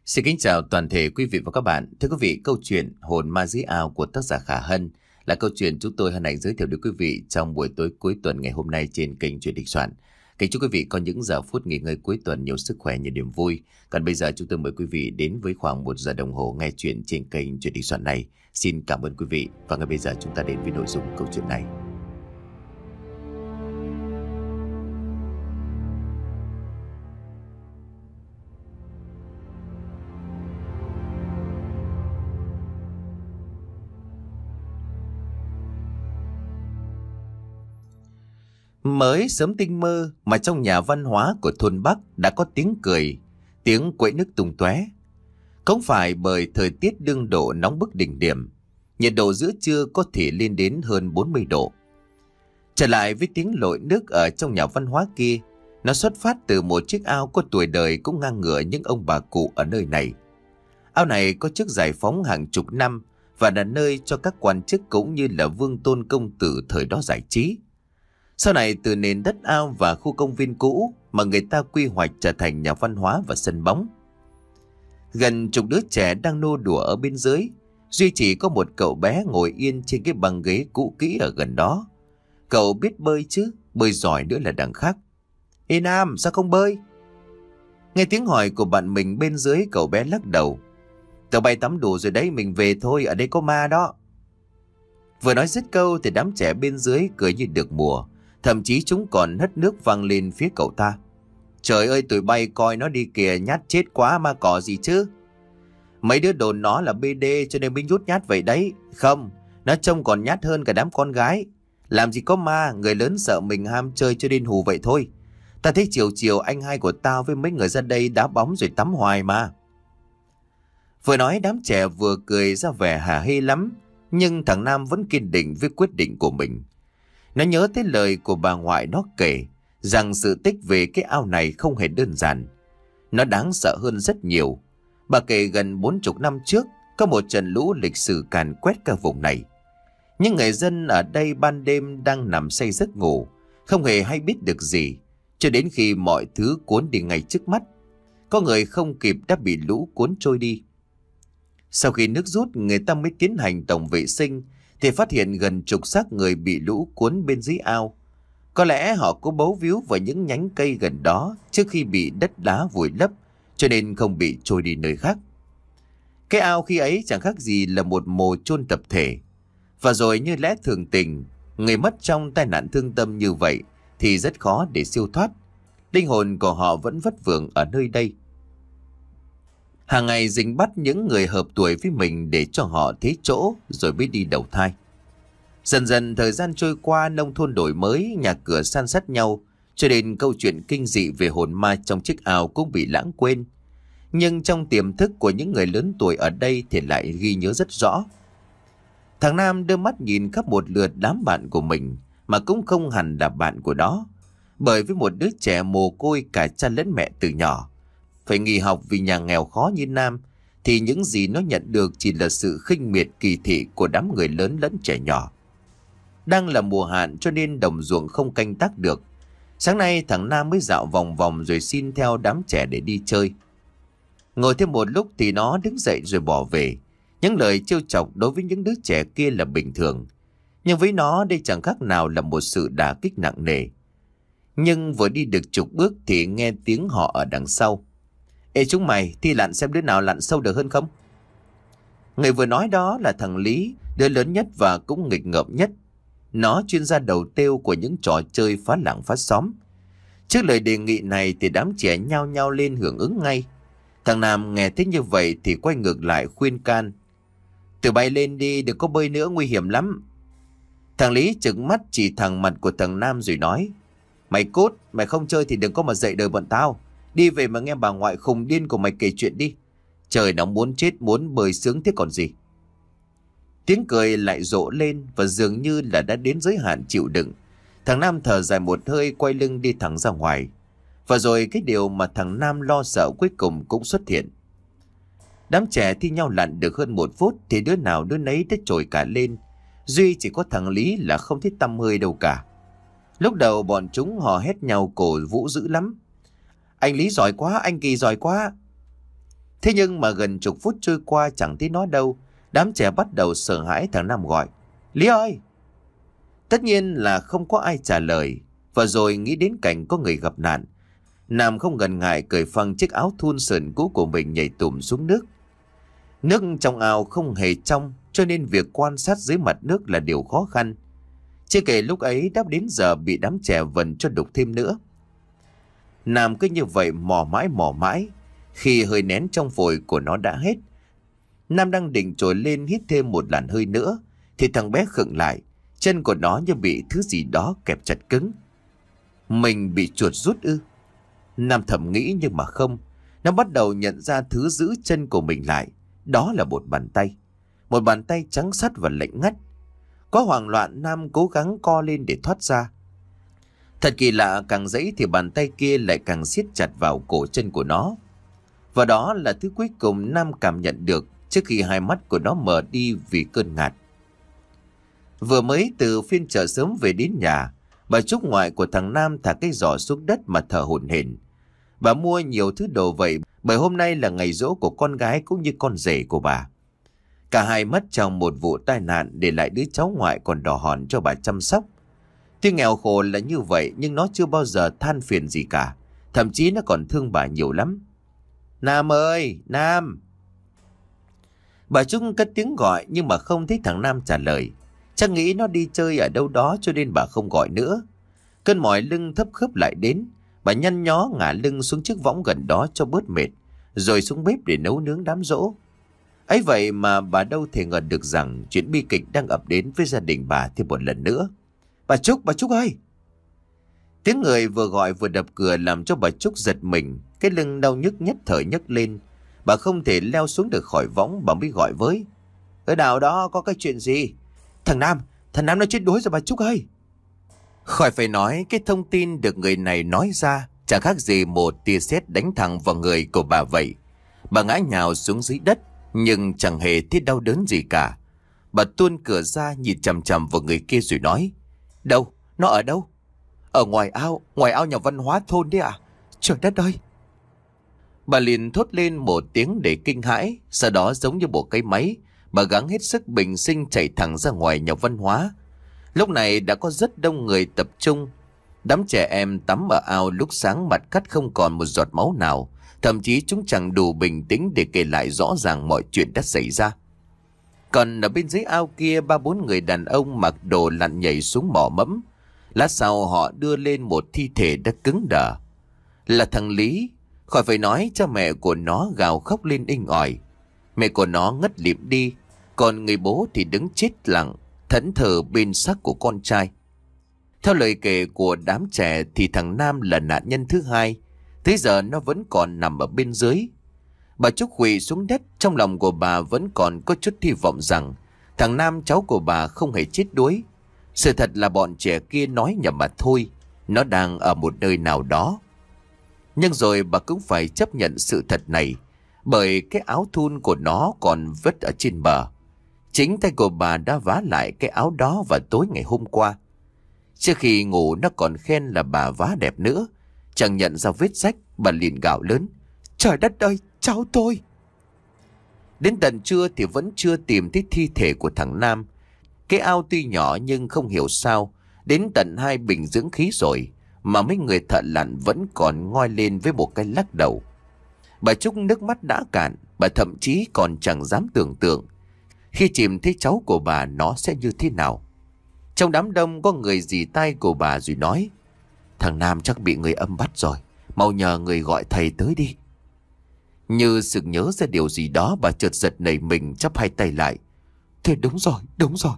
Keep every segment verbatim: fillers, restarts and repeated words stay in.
Xin kính chào toàn thể quý vị và các bạn. Thưa quý vị, câu chuyện Hồn ma dưới ao của tác giả Khả Hân là câu chuyện chúng tôi hân hạnh giới thiệu đến quý vị trong buổi tối cuối tuần ngày hôm nay trên kênh Chuyện Đình Soạn. Kính chúc quý vị có những giờ phút nghỉ ngơi cuối tuần nhiều sức khỏe, nhiều niềm vui. Còn bây giờ chúng tôi mời quý vị đến với khoảng một giờ đồng hồ nghe chuyện trên kênh Chuyện Đình Soạn này. Xin cảm ơn quý vị và ngay bây giờ chúng ta đến với nội dung câu chuyện này. Mới sớm tinh mơ mà trong nhà văn hóa của thôn Bắc đã có tiếng cười, tiếng quậy nước tung tóe. Không phải bởi thời tiết đương độ nóng bức đỉnh điểm, nhiệt độ giữa trưa có thể lên đến hơn bốn mươi độ. Trở lại với tiếng lội nước ở trong nhà văn hóa kia, nó xuất phát từ một chiếc ao có tuổi đời cũng ngang ngửa những ông bà cụ ở nơi này. Ao này có chức giải phóng hàng chục năm và là nơi cho các quan chức cũng như là vương tôn công tử thời đó giải trí. Sau này từ nền đất ao và khu công viên cũ mà người ta quy hoạch trở thành nhà văn hóa và sân bóng. Gần chục đứa trẻ đang nô đùa ở bên dưới, duy chỉ có một cậu bé ngồi yên trên cái băng ghế cũ kỹ ở gần đó. Cậu biết bơi chứ, bơi giỏi nữa là đằng khác. Ê Nam, sao không bơi? Nghe tiếng hỏi của bạn mình bên dưới, cậu bé lắc đầu. Tao bay tắm đủ rồi đấy, mình về thôi, ở đây có ma đó. Vừa nói dứt câu thì đám trẻ bên dưới cười như được mùa. Thậm chí chúng còn hất nước văng lên phía cậu ta. Trời ơi, tụi bay coi nó đi kìa, nhát chết quá, ma cỏ gì chứ. Mấy đứa đồn nó là bê đê cho nên mới nhút nhát vậy đấy. Không, nó trông còn nhát hơn cả đám con gái. Làm gì có ma, người lớn sợ mình ham chơi cho nên hù vậy thôi. Ta thấy chiều chiều anh hai của tao với mấy người ra đây đá bóng rồi tắm hoài mà. Vừa nói đám trẻ vừa cười ra vẻ hả hê lắm. Nhưng thằng Nam vẫn kiên định với quyết định của mình. Nó nhớ tới lời của bà ngoại nó kể rằng sự tích về cái ao này không hề đơn giản. Nó đáng sợ hơn rất nhiều. Bà kể gần bốn chục năm trước có một trận lũ lịch sử càn quét cả vùng này. Nhưng người dân ở đây ban đêm đang nằm say giấc ngủ, không hề hay biết được gì, cho đến khi mọi thứ cuốn đi ngay trước mắt. Có người không kịp đã bị lũ cuốn trôi đi. Sau khi nước rút, người ta mới tiến hành tổng vệ sinh thì phát hiện gần chục xác người bị lũ cuốn bên dưới ao. Có lẽ họ có bấu víu vào những nhánh cây gần đó trước khi bị đất đá vùi lấp, cho nên không bị trôi đi nơi khác. Cái ao khi ấy chẳng khác gì là một mồ chôn tập thể. Và rồi như lẽ thường tình, người mất trong tai nạn thương tâm như vậy thì rất khó để siêu thoát. Linh hồn của họ vẫn vất vưởng ở nơi đây. Hàng ngày Dình bắt những người hợp tuổi với mình để cho họ thế chỗ rồi mới đi đầu thai. Dần dần thời gian trôi qua, nông thôn đổi mới, nhà cửa san sát nhau, cho nên câu chuyện kinh dị về hồn ma trong chiếc ao cũng bị lãng quên. Nhưng trong tiềm thức của những người lớn tuổi ở đây thì lại ghi nhớ rất rõ. Thằng Nam đưa mắt nhìn khắp một lượt đám bạn của mình mà cũng không hẳn là bạn của nó. Bởi với một đứa trẻ mồ côi cả cha lẫn mẹ từ nhỏ, phải nghỉ học vì nhà nghèo khó như Nam, thì những gì nó nhận được chỉ là sự khinh miệt kỳ thị của đám người lớn lẫn trẻ nhỏ. Đang là mùa hạn cho nên đồng ruộng không canh tác được. Sáng nay thằng Nam mới dạo vòng vòng rồi xin theo đám trẻ để đi chơi. Ngồi thêm một lúc thì nó đứng dậy rồi bỏ về. Những lời trêu chọc đối với những đứa trẻ kia là bình thường, nhưng với nó đây chẳng khác nào là một sự đả kích nặng nề. Nhưng vừa đi được chục bước thì nghe tiếng họ ở đằng sau. Ê chúng mày, thi lặn xem đứa nào lặn sâu được hơn không? Người vừa nói đó là thằng Lý, đứa lớn nhất và cũng nghịch ngợm nhất. Nó chuyên gia đầu têu của những trò chơi phá làng phá xóm. Trước lời đề nghị này thì đám trẻ nhao nhao lên hưởng ứng ngay. Thằng Nam nghe thấy như vậy thì quay ngược lại khuyên can. Tự bay lên đi, đừng có bơi nữa, nguy hiểm lắm. Thằng Lý trừng mắt chỉ thẳng mặt của thằng Nam rồi nói. Mày cút, mày không chơi thì đừng có mà dậy đời bọn tao. Đi về mà nghe bà ngoại khùng điên của mày kể chuyện đi. Trời nóng muốn chết, muốn bơi sướng thế còn gì. Tiếng cười lại rộ lên và dường như là đã đến giới hạn chịu đựng. Thằng Nam thở dài một hơi, quay lưng đi thẳng ra ngoài. Và rồi cái điều mà thằng Nam lo sợ cuối cùng cũng xuất hiện. Đám trẻ thi nhau lặn được hơn một phút thì đứa nào đứa nấy đã trồi cả lên. Duy chỉ có thằng Lý là không thấy tăm hơi đâu cả. Lúc đầu bọn chúng hò hét nhau cổ vũ dữ lắm. Anh Lý giỏi quá, anh Kỳ giỏi quá. Thế nhưng mà gần chục phút trôi qua chẳng thấy nó đâu. Đám trẻ bắt đầu sợ hãi. Thằng Nam gọi: Lý ơi! Tất nhiên là không có ai trả lời. Và rồi nghĩ đến cảnh có người gặp nạn, Nam không ngần ngại cởi phăng chiếc áo thun sờn cũ của mình, nhảy tùm xuống nước. Nước trong ao không hề trong, cho nên việc quan sát dưới mặt nước là điều khó khăn. Chưa kể lúc ấy đã đến giờ bị đám trẻ vần cho đục thêm nữa. Nam cứ như vậy mò mãi mò mãi. Khi hơi nén trong phổi của nó đã hết, Nam đang định trồi lên hít thêm một làn hơi nữa, thì thằng bé khựng lại. Chân của nó như bị thứ gì đó kẹp chặt cứng. Mình bị chuột rút ư? Nam thầm nghĩ, nhưng mà không. Nó bắt đầu nhận ra thứ giữ chân của mình lại. Đó là một bàn tay. Một bàn tay trắng sắt và lạnh ngắt. Có hoảng loạn, Nam cố gắng co lên để thoát ra. Thật kỳ lạ, càng giãy thì bàn tay kia lại càng siết chặt vào cổ chân của nó. Và đó là thứ cuối cùng Nam cảm nhận được trước khi hai mắt của nó mở đi vì cơn ngạt. Vừa mới từ phiên chợ sớm về đến nhà, bà Trúc ngoại của thằng Nam thả cái giỏ xuống đất mà thở hổn hển. Bà mua nhiều thứ đồ vậy bởi hôm nay là ngày giỗ của con gái cũng như con rể của bà. Cả hai mất trong một vụ tai nạn, để lại đứa cháu ngoại còn đỏ hòn cho bà chăm sóc. Tuy nghèo khổ là như vậy, nhưng nó chưa bao giờ than phiền gì cả. Thậm chí nó còn thương bà nhiều lắm. Nam ơi, Nam! Bà Trúc cất tiếng gọi nhưng mà không thấy thằng Nam trả lời. Chắc nghĩ nó đi chơi ở đâu đó cho nên bà không gọi nữa. Cơn mỏi lưng thấp khớp lại đến. Bà nhăn nhó ngả lưng xuống chiếc võng gần đó cho bớt mệt, rồi xuống bếp để nấu nướng đám giỗ. Ấy vậy mà bà đâu thể ngờ được rằng chuyện bi kịch đang ập đến với gia đình bà thêm một lần nữa. Bà Trúc, bà Trúc ơi! Tiếng người vừa gọi vừa đập cửa làm cho bà Trúc giật mình. Cái lưng đau nhức nhất thời nhấc lên. Bà không thể leo xuống được khỏi võng, bà mới gọi với: Ở đảo đó có cái chuyện gì? Thằng Nam, thằng Nam nó chết đuối rồi bà Trúc ơi! Khỏi phải nói, cái thông tin được người này nói ra chẳng khác gì một tia sét đánh thẳng vào người của bà vậy. Bà ngã nhào xuống dưới đất, nhưng chẳng hề thấy đau đớn gì cả. Bà tuôn cửa ra nhìn chằm chằm vào người kia rồi nói: Đâu? Nó ở đâu? Ở ngoài ao, ngoài ao nhà văn hóa thôn đấy à? Trời đất ơi! Bà liền thốt lên một tiếng để kinh hãi. Sau đó giống như bộ cái máy, bà gắng hết sức bình sinh chạy thẳng ra ngoài nhà văn hóa. Lúc này đã có rất đông người tập trung. Đám trẻ em tắm ở ao lúc sáng mặt cắt không còn một giọt máu nào. Thậm chí chúng chẳng đủ bình tĩnh để kể lại rõ ràng mọi chuyện đã xảy ra. Còn ở bên dưới ao kia, ba bốn người đàn ông mặc đồ lặn nhảy xuống mò mẫm. Lát sau họ đưa lên một thi thể đã cứng đờ. Là thằng Lý. Khỏi phải nói, cha mẹ của nó gào khóc lên inh ỏi. Mẹ của nó ngất lịm đi, còn người bố thì đứng chết lặng, thẫn thờ bên xác của con trai. Theo lời kể của đám trẻ thì thằng Nam là nạn nhân thứ hai. Tới giờ nó vẫn còn nằm ở bên dưới. Bà Trúc quỳ xuống đất, trong lòng của bà vẫn còn có chút hy vọng rằng thằng Nam cháu của bà không hề chết đuối. Sự thật là bọn trẻ kia nói nhầm mà thôi. Nó đang ở một nơi nào đó. Nhưng rồi bà cũng phải chấp nhận sự thật này, bởi cái áo thun của nó còn vứt ở trên bờ. Chính tay của bà đã vá lại cái áo đó vào tối ngày hôm qua. Trước khi ngủ nó còn khen là bà vá đẹp nữa. Chẳng nhận ra vết rách, bà liền gào lớn: Trời đất ơi, cháu tôi! Đến tận trưa thì vẫn chưa tìm thấy thi thể của thằng Nam. Cái ao tuy nhỏ nhưng không hiểu sao đến tận hai bình dưỡng khí rồi mà mấy người thợ lặn vẫn còn ngoi lên với một cái lắc đầu. Bà Trúc nước mắt đã cạn. Bà thậm chí còn chẳng dám tưởng tượng khi chìm thấy cháu của bà nó sẽ như thế nào. Trong đám đông có người dì tai của bà rồi nói: Thằng Nam chắc bị người âm bắt rồi, mau nhờ người gọi thầy tới đi. Như sực nhớ ra điều gì đó, bà chợt giật nảy mình, chắp hai tay lại: Thế đúng rồi, đúng rồi.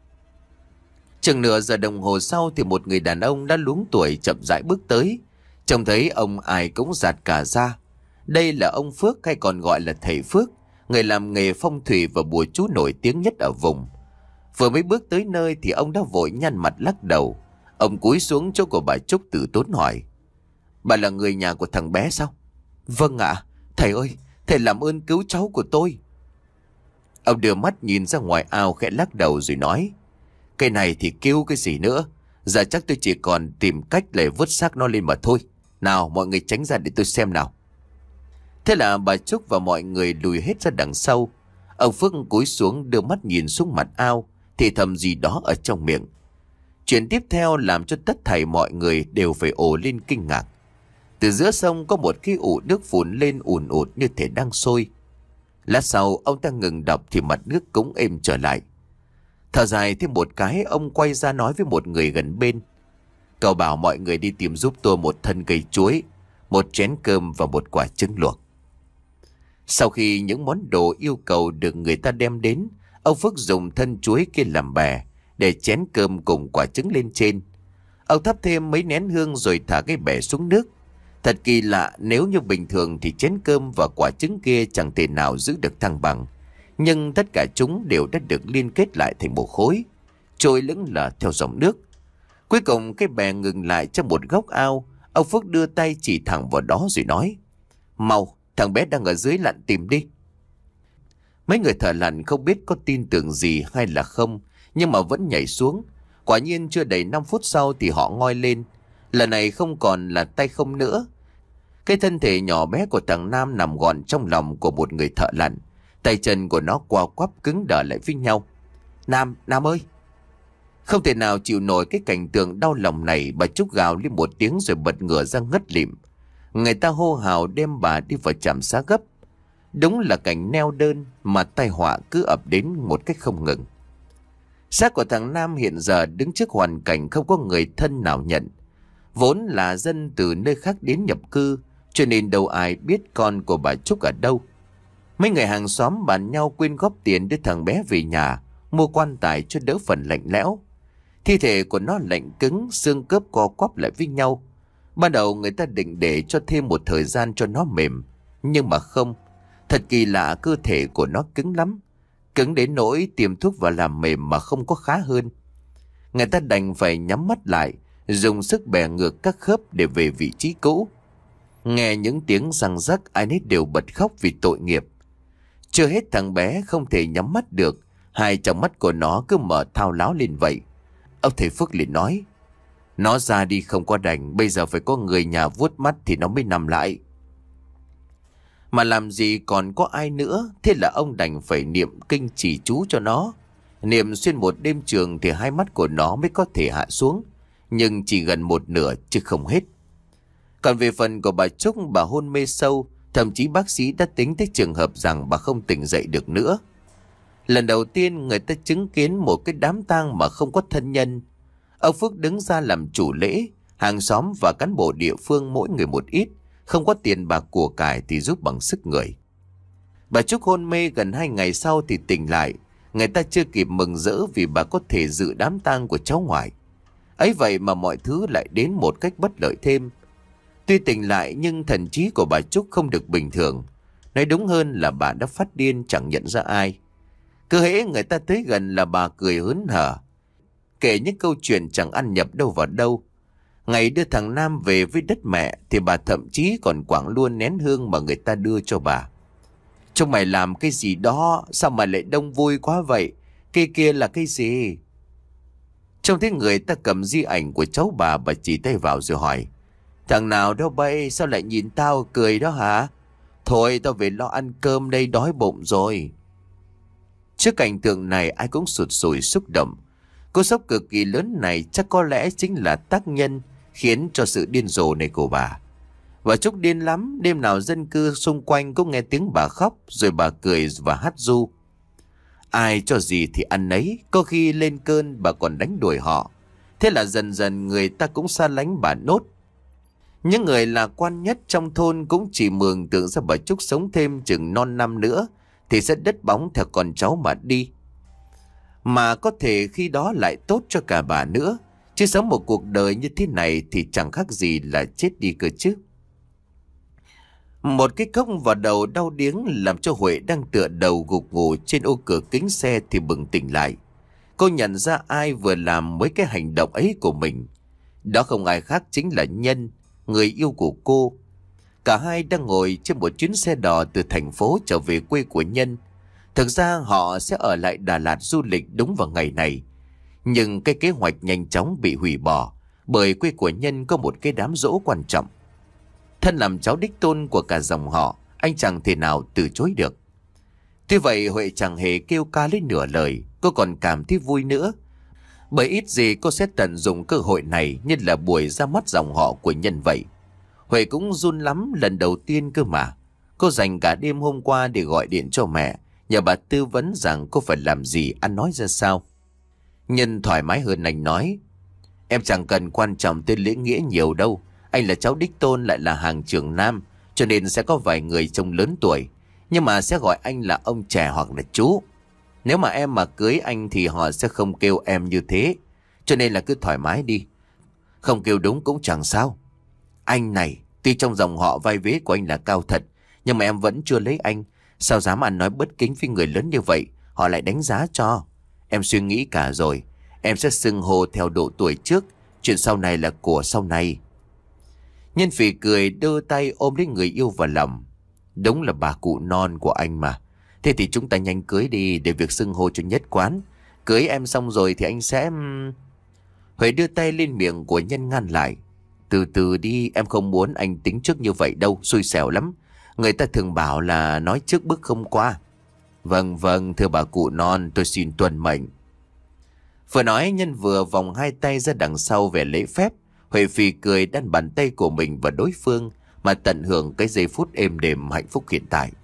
Chừng nửa giờ đồng hồ sau thì một người đàn ông đã luống tuổi chậm rãi bước tới. Trông thấy ông ai cũng giạt cả ra. Đây là ông Phước, hay còn gọi là thầy Phước, người làm nghề phong thủy và bùa chú nổi tiếng nhất ở vùng. Vừa mới bước tới nơi thì ông đã vội nhăn mặt lắc đầu. Ông cúi xuống chỗ của bà Trúc từ tốn hỏi: Bà là người nhà của thằng bé sao? Vâng ạ. Thầy ơi, thầy làm ơn cứu cháu của tôi. Ông đưa mắt nhìn ra ngoài ao khẽ lắc đầu rồi nói: Cái này thì cứu cái gì nữa. Giờ chắc tôi chỉ còn tìm cách để vớt xác nó lên mà thôi. Nào mọi người tránh ra để tôi xem nào. Thế là bà Trúc và mọi người lùi hết ra đằng sau. Ông Phước cúi xuống đưa mắt nhìn xuống mặt ao, thì thầm gì đó ở trong miệng. Chuyện tiếp theo làm cho tất thảy mọi người đều phải ồ lên kinh ngạc. Từ giữa sông có một cái ụ nước phun lên ùn ụt như thể đang sôi. Lát sau ông ta ngừng đọc thì mặt nước cũng êm trở lại. Thở dài thêm một cái, ông quay ra nói với một người gần bên: "Cậu bảo mọi người đi tìm giúp tôi một thân cây chuối, một chén cơm và một quả trứng luộc." Sau khi những món đồ yêu cầu được người ta đem đến, ông Phước dùng thân chuối kia làm bè, để chén cơm cùng quả trứng lên trên. Ông thắp thêm mấy nén hương rồi thả cái bè xuống nước. Thật kỳ lạ, nếu như bình thường thì chén cơm và quả trứng kia chẳng thể nào giữ được thăng bằng. Nhưng tất cả chúng đều đã được liên kết lại thành một khối, trôi lững lờ theo dòng nước. Cuối cùng cái bè ngừng lại trong một góc ao. Ông Phước đưa tay chỉ thẳng vào đó rồi nói: "Mau, thằng bé đang ở dưới lặn tìm đi." Mấy người thợ lặn không biết có tin tưởng gì hay là không, nhưng mà vẫn nhảy xuống. Quả nhiên chưa đầy năm phút sau thì họ ngoi lên. Lần này không còn là tay không nữa. Cái thân thể nhỏ bé của thằng Nam nằm gọn trong lòng của một người thợ lặn. Tay chân của nó co quắp cứng đờ lại với nhau. Nam, Nam ơi!" Không thể nào chịu nổi cái cảnh tượng đau lòng này, bà Trúc gào lên một tiếng rồi bật ngửa ra ngất lịm. Người ta hô hào đem bà đi vào trạm xá gấp. Đúng là cảnh neo đơn mà tai họa cứ ập đến một cách không ngừng. Xác của thằng Nam hiện giờ đứng trước hoàn cảnh không có người thân nào nhận. Vốn là dân từ nơi khác đến nhập cư, cho nên đâu ai biết con của bà Trúc ở đâu. Mấy người hàng xóm bàn nhau quyên góp tiền đưa thằng bé về nhà, mua quan tài cho đỡ phần lạnh lẽo. Thi thể của nó lạnh cứng, xương khớp co quắp lại với nhau. Ban đầu người ta định để cho thêm một thời gian cho nó mềm, nhưng mà không. Thật kỳ lạ, cơ thể của nó cứng lắm, cứng đến nỗi tiêm thuốc vào làm mềm mà không có khá hơn. Người ta đành phải nhắm mắt lại, dùng sức bẻ ngược các khớp để về vị trí cũ. Nghe những tiếng răng rắc, ai nấy đều bật khóc vì tội nghiệp. Chưa hết, thằng bé không thể nhắm mắt được, hai trong mắt của nó cứ mở thao láo lên vậy. Ông thầy Phước liền nói: "Nó ra đi không có đành, bây giờ phải có người nhà vuốt mắt thì nó mới nằm lại. Mà làm gì còn có ai nữa." Thế là ông đành phải niệm kinh chỉ chú cho nó. Niệm xuyên một đêm trường thì hai mắt của nó mới có thể hạ xuống, nhưng chỉ gần một nửa chứ không hết. Còn về phần của bà Trúc, bà hôn mê sâu, thậm chí bác sĩ đã tính tới trường hợp rằng bà không tỉnh dậy được nữa. Lần đầu tiên người ta chứng kiến một cái đám tang mà không có thân nhân. Ông Phước đứng ra làm chủ lễ, hàng xóm và cán bộ địa phương mỗi người một ít, không có tiền bạc của cải thì giúp bằng sức người. Bà Trúc hôn mê gần hai ngày sau thì tỉnh lại. Người ta chưa kịp mừng rỡ vì bà có thể dự đám tang của cháu ngoại. Ấy vậy mà mọi thứ lại đến một cách bất lợi thêm. Tuy tỉnh lại nhưng thần trí của bà Trúc không được bình thường. Nói đúng hơn là bà đã phát điên chẳng nhận ra ai. Cứ hễ người ta tới gần là bà cười hớn hở, kể những câu chuyện chẳng ăn nhập đâu vào đâu. Ngày đưa thằng Nam về với đất mẹ thì bà thậm chí còn quẳng luôn nén hương mà người ta đưa cho bà. "Trông mày làm cái gì đó, sao mà lại đông vui quá vậy? Cây kia là cái gì?" Trông thấy người ta cầm di ảnh của cháu bà, bà chỉ tay vào rồi hỏi: "Thằng nào đâu bay, sao lại nhìn tao cười đó hả? Thôi tao về lo ăn cơm đây, đói bụng rồi." Trước cảnh tượng này ai cũng sụt sùi xúc động. Cú sốc cực kỳ lớn này chắc có lẽ chính là tác nhân khiến cho sự điên rồ này của bà. Bà Trúc điên lắm, đêm nào dân cư xung quanh cũng nghe tiếng bà khóc, rồi bà cười và hát ru. Ai cho gì thì ăn nấy, có khi lên cơn bà còn đánh đuổi họ. Thế là dần dần người ta cũng xa lánh bà nốt. Những người lạc quan nhất trong thôn cũng chỉ mường tượng ra bà Trúc sống thêm chừng non năm nữa thì sẽ đất bóng theo con cháu mà đi. Mà có thể khi đó lại tốt cho cả bà nữa, chứ sống một cuộc đời như thế này thì chẳng khác gì là chết đi cơ chứ. Một cái cốc vào đầu đau điếng làm cho Huệ đang tựa đầu gục ngủ trên ô cửa kính xe thì bừng tỉnh lại. Cô nhận ra ai vừa làm mấy cái hành động ấy của mình. Đó không ai khác chính là Nhân, người yêu của cô. Cả hai đang ngồi trên một chuyến xe đò từ thành phố trở về quê của Nhân. Thực ra họ sẽ ở lại Đà Lạt du lịch đúng vào ngày này. Nhưng cái kế hoạch nhanh chóng bị hủy bỏ bởi quê của Nhân có một cái đám giỗ quan trọng. Thân làm cháu đích tôn của cả dòng họ, anh chẳng thể nào từ chối được. Tuy vậy Huệ chẳng hề kêu ca lấy nửa lời, cô còn cảm thấy vui nữa. Bởi ít gì cô sẽ tận dụng cơ hội này như là buổi ra mắt dòng họ của Nhân vậy. Huệ cũng run lắm lần đầu tiên cơ mà. Cô dành cả đêm hôm qua để gọi điện cho mẹ, nhờ bà tư vấn rằng cô phải làm gì, ăn nói ra sao. Nhân thoải mái hơn anh nói: Em chẳng cần quan trọng tới lễ nghĩa nhiều đâu. Anh là cháu đích tôn lại là hàng trưởng nam, cho nên sẽ có vài người trông lớn tuổi, nhưng mà sẽ gọi anh là ông trẻ hoặc là chú. Nếu mà em mà cưới anh thì họ sẽ không kêu em như thế, cho nên là cứ thoải mái đi. Không kêu đúng cũng chẳng sao. Anh này, tuy trong dòng họ vai vế của anh là cao thật, nhưng mà em vẫn chưa lấy anh. Sao dám ăn nói bất kính với người lớn như vậy, họ lại đánh giá cho. Em suy nghĩ cả rồi, em sẽ xưng hô theo độ tuổi trước, chuyện sau này là của sau này. Nhân Phỉ cười đưa tay ôm lấy người yêu vào lòng. Đúng là bà cụ non của anh mà. Thế thì chúng ta nhanh cưới đi để việc xưng hô cho nhất quán. Cưới em xong rồi thì anh sẽ... Huệ đưa tay lên miệng của Nhân ngăn lại. Từ từ đi, em không muốn anh tính trước như vậy đâu, xui xẻo lắm. Người ta thường bảo là nói trước bước không qua. Vâng vâng, thưa bà cụ non, tôi xin tuân mệnh. Vừa nói Nhân vừa vòng hai tay ra đằng sau về lễ phép. Huệ Phì cười đan bàn tay của mình vào đối phương mà tận hưởng cái giây phút êm đềm hạnh phúc hiện tại.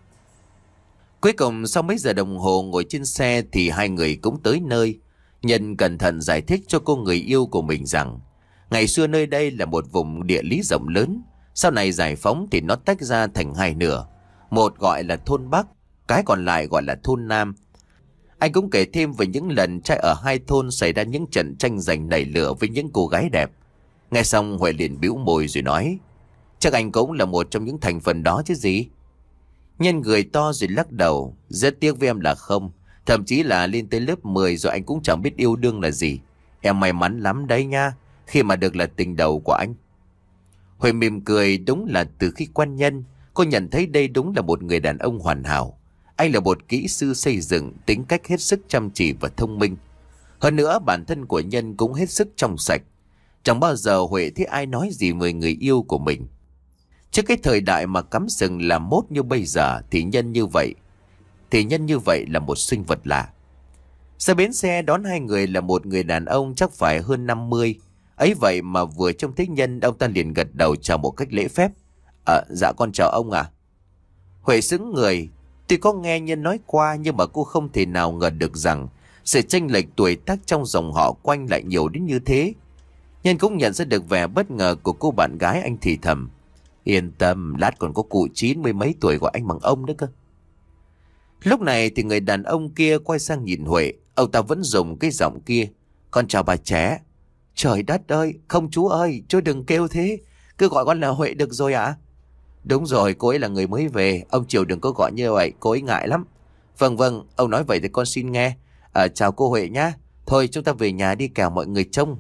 Cuối cùng sau mấy giờ đồng hồ ngồi trên xe thì hai người cũng tới nơi. Nhân cẩn thận giải thích cho cô người yêu của mình rằng ngày xưa nơi đây là một vùng địa lý rộng lớn. Sau này giải phóng thì nó tách ra thành hai nửa. Một gọi là thôn Bắc, cái còn lại gọi là thôn Nam. Anh cũng kể thêm về những lần trai ở hai thôn xảy ra những trận tranh giành nảy lửa với những cô gái đẹp. Nghe xong Huệ liền bĩu môi rồi nói: Chắc anh cũng là một trong những thành phần đó chứ gì. Nhân cười to rồi lắc đầu: Rất tiếc với em là không. Thậm chí là lên tới lớp mười rồi anh cũng chẳng biết yêu đương là gì. Em may mắn lắm đấy nha, khi mà được là tình đầu của anh. Huệ mỉm cười, đúng là từ khi quen Nhân, cô nhận thấy đây đúng là một người đàn ông hoàn hảo. Anh là một kỹ sư xây dựng, tính cách hết sức chăm chỉ và thông minh. Hơn nữa bản thân của Nhân cũng hết sức trong sạch. Chẳng bao giờ Huệ thấy ai nói gì về người yêu của mình. Trước cái thời đại mà cắm sừng làm mốt như bây giờ thì nhân như vậy Thì nhân như vậy là một sinh vật lạ. Ra bến xe đón hai người là một người đàn ông chắc phải hơn năm mươi. Ấy vậy mà vừa trông thấy Nhân, ông ta liền gật đầu chào một cách lễ phép. À, dạ con chào ông ạ. À. Huệ sững người. Tuy có nghe Nhân nói qua nhưng mà cô không thể nào ngờ được rằng sự chênh lệch tuổi tác trong dòng họ quanh lại nhiều đến như thế. Nhân cũng nhận ra được vẻ bất ngờ của cô bạn gái, anh thì thầm: Yên tâm, lát còn có cụ chín mươi mấy tuổi gọi anh bằng ông nữa cơ. Lúc này thì người đàn ông kia quay sang nhìn Huệ. Ông ta vẫn dùng cái giọng kia: Con chào bà trẻ. Trời đất ơi, không chú ơi, chú đừng kêu thế. Cứ gọi con là Huệ được rồi ạ. À? Đúng rồi, cô ấy là người mới về. Ông Triều đừng có gọi như vậy, cô ấy ngại lắm. Vâng vâng, ông nói vậy thì con xin nghe. À, chào cô Huệ nhá. Thôi chúng ta về nhà đi kẻo mọi người trông.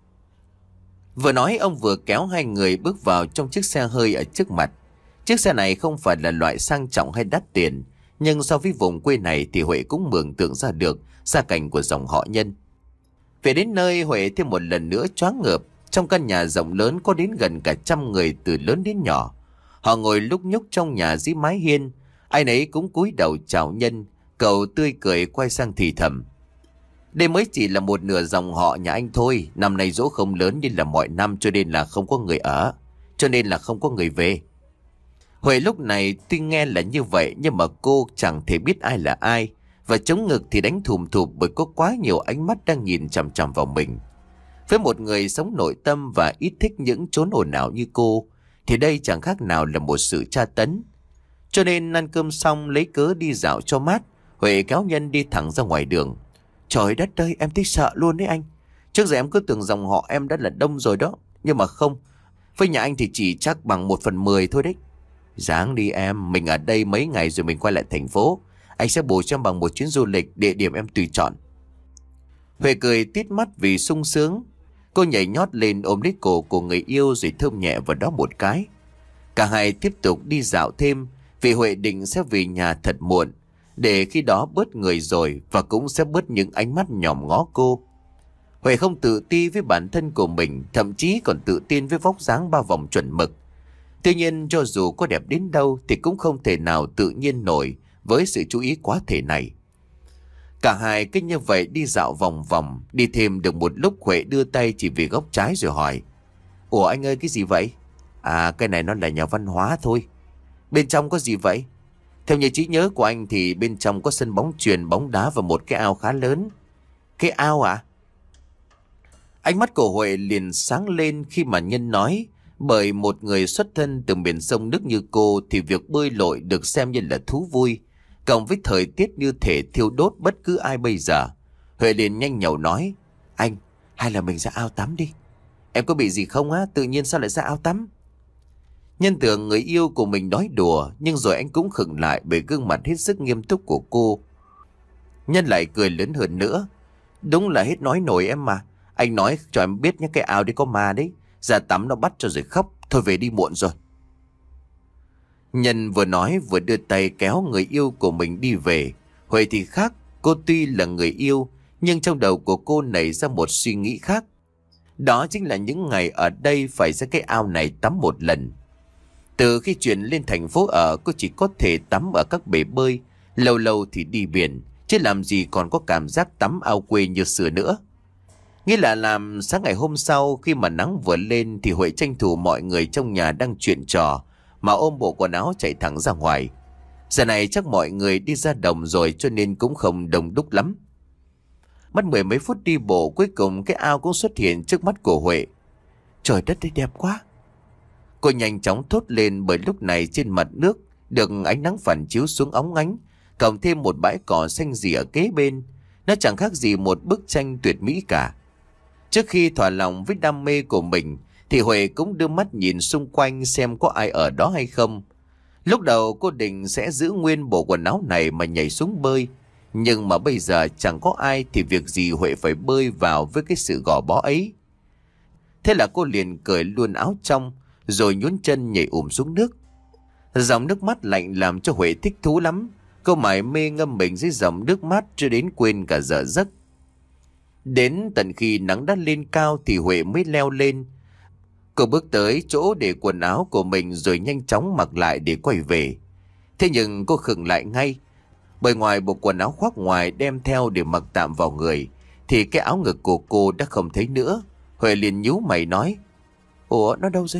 Vừa nói ông vừa kéo hai người bước vào trong chiếc xe hơi ở trước mặt. Chiếc xe này không phải là loại sang trọng hay đắt tiền, nhưng so với vùng quê này thì Huệ cũng mường tượng ra được gia cảnh của dòng họ Nhân. Về đến nơi, Huệ thêm một lần nữa choáng ngợp. Trong căn nhà rộng lớn có đến gần cả trăm người từ lớn đến nhỏ. Họ ngồi lúc nhúc trong nhà dưới mái hiên. Ai nấy cũng cúi đầu chào Nhân. Cậu tươi cười quay sang thì thầm: Đây mới chỉ là một nửa dòng họ nhà anh thôi. Năm nay dỗ không lớn như là mọi năm, cho nên là không có người ở, cho nên là không có người về. Huệ lúc này tuy nghe là như vậy, nhưng mà cô chẳng thể biết ai là ai, và chống ngực thì đánh thùm thụp bởi có quá nhiều ánh mắt đang nhìn chằm chằm vào mình. Với một người sống nội tâm và ít thích những chốn ồn ào như cô, thì đây chẳng khác nào là một sự tra tấn. Cho nên ăn cơm xong lấy cớ đi dạo cho mát, Huệ kéo Nhân đi thẳng ra ngoài đường. Trời đất ơi, em thích sợ luôn đấy anh. Trước giờ em cứ tưởng dòng họ em đã là đông rồi đó. Nhưng mà không, với nhà anh thì chỉ chắc bằng một phần mười thôi đấy. Ráng đi em, mình ở đây mấy ngày rồi mình quay lại thành phố. Anh sẽ bù cho em bằng một chuyến du lịch, địa điểm em tùy chọn. Huệ cười tít mắt vì sung sướng. Cô nhảy nhót lên ôm lấy cổ của người yêu rồi thơm nhẹ vào đó một cái. Cả hai tiếp tục đi dạo thêm, vì Huệ định sẽ về nhà thật muộn, để khi đó bớt người rồi và cũng sẽ bớt những ánh mắt nhòm ngó cô. Huệ không tự ti với bản thân của mình, thậm chí còn tự tin với vóc dáng ba vòng chuẩn mực. Tuy nhiên cho dù có đẹp đến đâu thì cũng không thể nào tự nhiên nổi với sự chú ý quá thể này. Cả hai cứ như vậy đi dạo vòng vòng. Đi thêm được một lúc Huệ đưa tay chỉ về góc trái rồi hỏi: Ủa anh ơi, cái gì vậy? À, cái này nó là nhà văn hóa thôi. Bên trong có gì vậy? Theo như trí nhớ của anh thì bên trong có sân bóng chuyền, bóng đá và một cái ao khá lớn. Cái ao à? Ánh mắt của Huệ liền sáng lên khi mà Nhân nói, bởi một người xuất thân từ miền sông nước như cô thì việc bơi lội được xem như là thú vui. Cộng với thời tiết như thể thiêu đốt bất cứ ai bây giờ. Huệ liền nhanh nhảu nói: Anh, hay là mình ra ao tắm đi. Em có bị gì không á? Tự nhiên sao lại ra ao tắm? Nhân tưởng người yêu của mình nói đùa, nhưng rồi anh cũng khựng lại bởi gương mặt hết sức nghiêm túc của cô. Nhân lại cười lớn hơn nữa: Đúng là hết nói nổi em mà. Anh nói cho em biết nhé, cái ao đấy có ma đấy. Ra tắm nó bắt cho rồi khóc. Thôi về đi, muộn rồi. Nhân vừa nói vừa đưa tay kéo người yêu của mình đi về. Huệ thì khác, cô tuy là người yêu nhưng trong đầu của cô nảy ra một suy nghĩ khác. Đó chính là những ngày ở đây phải ra cái ao này tắm một lần. Từ khi chuyển lên thành phố ở, cô chỉ có thể tắm ở các bể bơi, lâu lâu thì đi biển, chứ làm gì còn có cảm giác tắm ao quê như xưa nữa. Nghĩa là làm sáng ngày hôm sau khi mà nắng vừa lên thì Huệ tranh thủ mọi người trong nhà đang chuyện trò mà ôm bộ quần áo chạy thẳng ra ngoài. Giờ này chắc mọi người đi ra đồng rồi cho nên cũng không đông đúc lắm. Mất mười mấy phút đi bộ, cuối cùng cái ao cũng xuất hiện trước mắt của Huệ. Trời đất ơi, đẹp quá! Cô nhanh chóng thốt lên, bởi lúc này trên mặt nước được ánh nắng phản chiếu xuống óng ánh, cộng thêm một bãi cỏ xanh rì ở kế bên. Nó chẳng khác gì một bức tranh tuyệt mỹ cả. Trước khi thỏa lòng với đam mê của mình thì Huệ cũng đưa mắt nhìn xung quanh xem có ai ở đó hay không. Lúc đầu cô định sẽ giữ nguyên bộ quần áo này mà nhảy xuống bơi, nhưng mà bây giờ chẳng có ai thì việc gì Huệ phải bơi vào với cái sự gò bó ấy. Thế là cô liền cởi luôn áo trong rồi nhún chân nhảy ùm xuống nước. Dòng nước mắt lạnh làm cho Huệ thích thú lắm. Cô mải mê ngâm mình dưới dòng nước mát cho đến quên cả giờ giấc. Đến tận khi nắng đã lên cao thì Huệ mới leo lên. Cô bước tới chỗ để quần áo của mình rồi nhanh chóng mặc lại để quay về. Thế nhưng cô khựng lại ngay, bởi ngoài bộ quần áo khoác ngoài đem theo để mặc tạm vào người thì cái áo ngực của cô đã không thấy nữa. Huệ liền nhíu mày nói: Ủa, nó đâu rồi?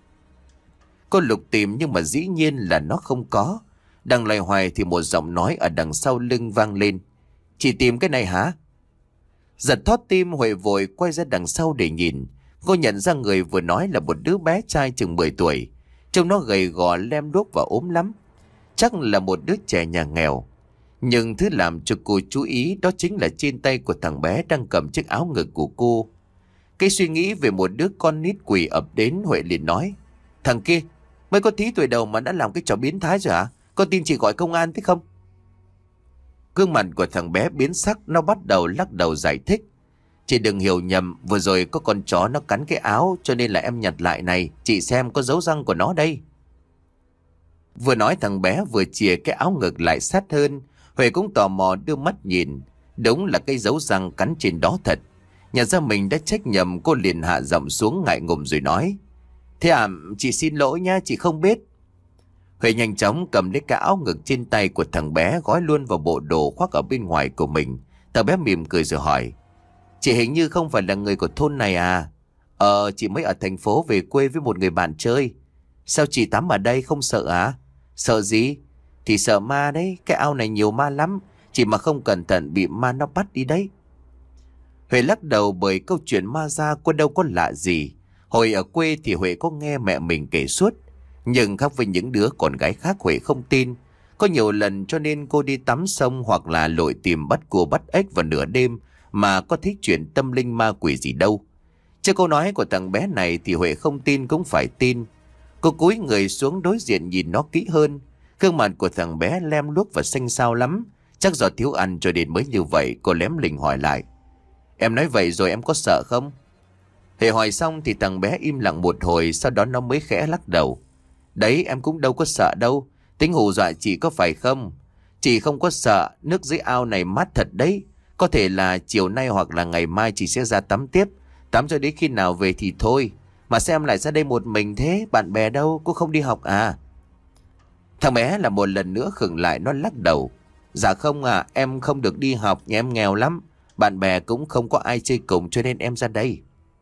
Cô lục tìm nhưng mà dĩ nhiên là nó không có. Đang loay hoay thì một giọng nói ở đằng sau lưng vang lên: Chị tìm cái này hả? Giật thót tim, Huệ vội quay ra đằng sau để nhìn. Cô nhận ra người vừa nói là một đứa bé trai chừng mười tuổi. Trông nó gầy gò, lem luốc và ốm lắm. Chắc là một đứa trẻ nhà nghèo. Nhưng thứ làm cho cô chú ý đó chính là trên tay của thằng bé đang cầm chiếc áo ngực của cô. Cái suy nghĩ về một đứa con nít quỷ ập đến, Huệ liền nói: Thằng kia, mới có tí tuổi đầu mà đã làm cái trò biến thái rồi hả? Con tin chị gọi công an thích không? Gương mặt của thằng bé biến sắc, nó bắt đầu lắc đầu giải thích: Chị đừng hiểu nhầm, vừa rồi có con chó nó cắn cái áo cho nên là em nhặt lại này, chị xem có dấu răng của nó đây. Vừa nói thằng bé vừa chìa cái áo ngực lại sát hơn. Huệ cũng tò mò đưa mắt nhìn. Đúng là cái dấu răng cắn trên đó thật. Nhận ra mình đã trách nhầm, cô liền hạ giọng xuống ngại ngùng rồi nói: Thế à, chị xin lỗi nha, chị không biết. Huệ nhanh chóng cầm lấy cái áo ngực trên tay của thằng bé, gói luôn vào bộ đồ khoác ở bên ngoài của mình. Thằng bé mỉm cười rồi hỏi: Chị hình như không phải là người của thôn này à? Ờ, chị mới ở thành phố về quê với một người bạn chơi. Sao chị tắm ở đây không sợ à? Sợ gì? Thì sợ ma đấy, cái ao này nhiều ma lắm. Chị mà không cẩn thận bị ma nó bắt đi đấy. Huệ lắc đầu, bởi câu chuyện ma ra cô đâu có lạ gì. Hồi ở quê thì Huệ có nghe mẹ mình kể suốt. Nhưng khác với những đứa con gái khác, Huệ không tin. Có nhiều lần cho nên cô đi tắm sông hoặc là lội tìm bắt cua bắt ếch vào nửa đêm mà có thấy chuyện tâm linh ma quỷ gì đâu. Chứ câu nói của thằng bé này thì Huệ không tin cũng phải tin. Cô cúi người xuống đối diện nhìn nó kỹ hơn. Gương mặt của thằng bé lem luốc và xanh xao lắm. Chắc do thiếu ăn cho đến mới như vậy. Cô lém lỉnh hỏi lại: Em nói vậy rồi em có sợ không? Huệ hỏi xong thì thằng bé im lặng một hồi, sau đó nó mới khẽ lắc đầu: Đấy, em cũng đâu có sợ đâu. Tính hù dọa chị có phải không? Chị không có sợ, nước dưới ao này mát thật đấy. Có thể là chiều nay hoặc là ngày mai chị sẽ ra tắm tiếp. Tắm cho đến khi nào về thì thôi. Mà sao em lại ra đây một mình thế? Bạn bè đâu? Cô không đi học à? Thằng bé là một lần nữa khựng lại, nó lắc đầu. Dạ không à, em không được đi học, nhà em nghèo lắm. Bạn bè cũng không có ai chơi cùng cho nên em ra đây.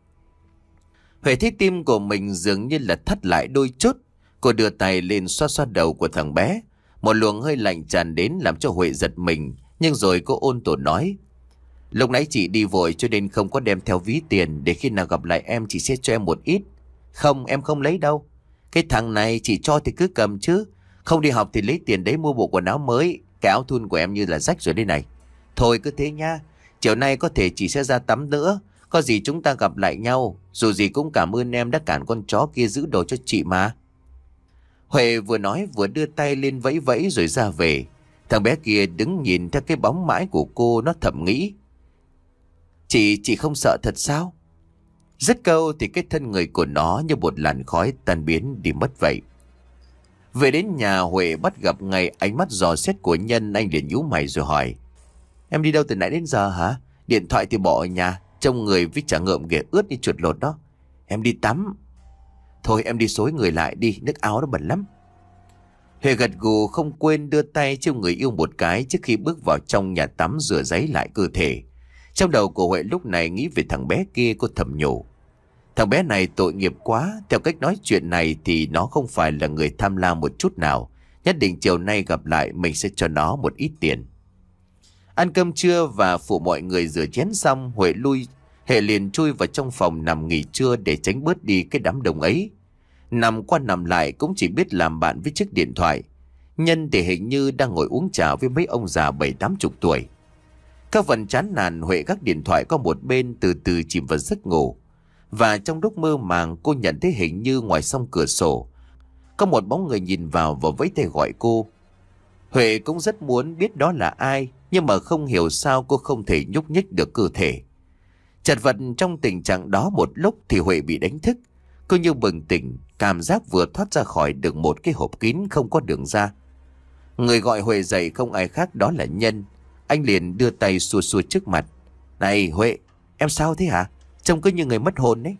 Huệ thấy tim của mình dường như là thắt lại đôi chút. Cô đưa tay lên xoa xoa đầu của thằng bé. Một luồng hơi lạnh tràn đến làm cho Huệ giật mình. Nhưng rồi cô ôn tồn nói. Lúc nãy chị đi vội cho nên không có đem theo ví tiền. Để khi nào gặp lại em chị sẽ cho em một ít. Không, em không lấy đâu. Cái thằng này chị cho thì cứ cầm chứ. Không đi học thì lấy tiền đấy mua bộ quần áo mới. Cái áo thun của em như là rách rồi đây này. Thôi cứ thế nha. Chiều nay có thể chị sẽ ra tắm nữa. Có gì chúng ta gặp lại nhau. Dù gì cũng cảm ơn em đã cản con chó kia giữ đồ cho chị mà. Huệ vừa nói vừa đưa tay lên vẫy vẫy rồi ra về. Thằng bé kia đứng nhìn theo cái bóng mãi của cô, nó thầm nghĩ. Chị, chị không sợ thật sao? Dứt câu thì cái thân người của nó như một làn khói tan biến đi mất vậy. Về đến nhà, Huệ bắt gặp ngay ánh mắt dò xét của Nhân. Anh liền nhíu mày rồi hỏi. Em đi đâu từ nãy đến giờ hả? Điện thoại thì bỏ ở nhà, trông người với chả ngợm ghẻ ướt như chuột lột đó. Em đi tắm. Thôi em đi xối người lại đi, nước áo nó bẩn lắm. Huệ gật gù không quên đưa tay trêu người yêu một cái trước khi bước vào trong nhà tắm rửa ráy lại cơ thể. Trong đầu của Huệ lúc này nghĩ về thằng bé kia, cô thầm nhủ. Thằng bé này tội nghiệp quá, theo cách nói chuyện này thì nó không phải là người tham lam một chút nào. Nhất định chiều nay gặp lại mình sẽ cho nó một ít tiền. Ăn cơm trưa và phụ mọi người rửa chén xong, Huệ lui, Hệ liền chui vào trong phòng nằm nghỉ trưa để tránh bớt đi cái đám đông ấy. Nằm qua nằm lại cũng chỉ biết làm bạn với chiếc điện thoại. Nhân thì hình như đang ngồi uống trà với mấy ông già bảy tám chục tuổi. Các phần chán nản, Huệ gác điện thoại qua một bên từ từ chìm vào giấc ngủ. Và trong lúc mơ màng cô nhận thấy hình như ngoài song cửa sổ có một bóng người nhìn vào và vẫy tay gọi cô. Huệ cũng rất muốn biết đó là ai, nhưng mà không hiểu sao cô không thể nhúc nhích được cơ thể. Chật vật trong tình trạng đó một lúc thì Huệ bị đánh thức. Cô như bừng tỉnh, cảm giác vừa thoát ra khỏi được một cái hộp kín không có đường ra. Người gọi Huệ dậy không ai khác đó là Nhân. Anh liền đưa tay xua xua trước mặt. Này Huệ, em sao thế hả? Trông cứ như người mất hồn đấy.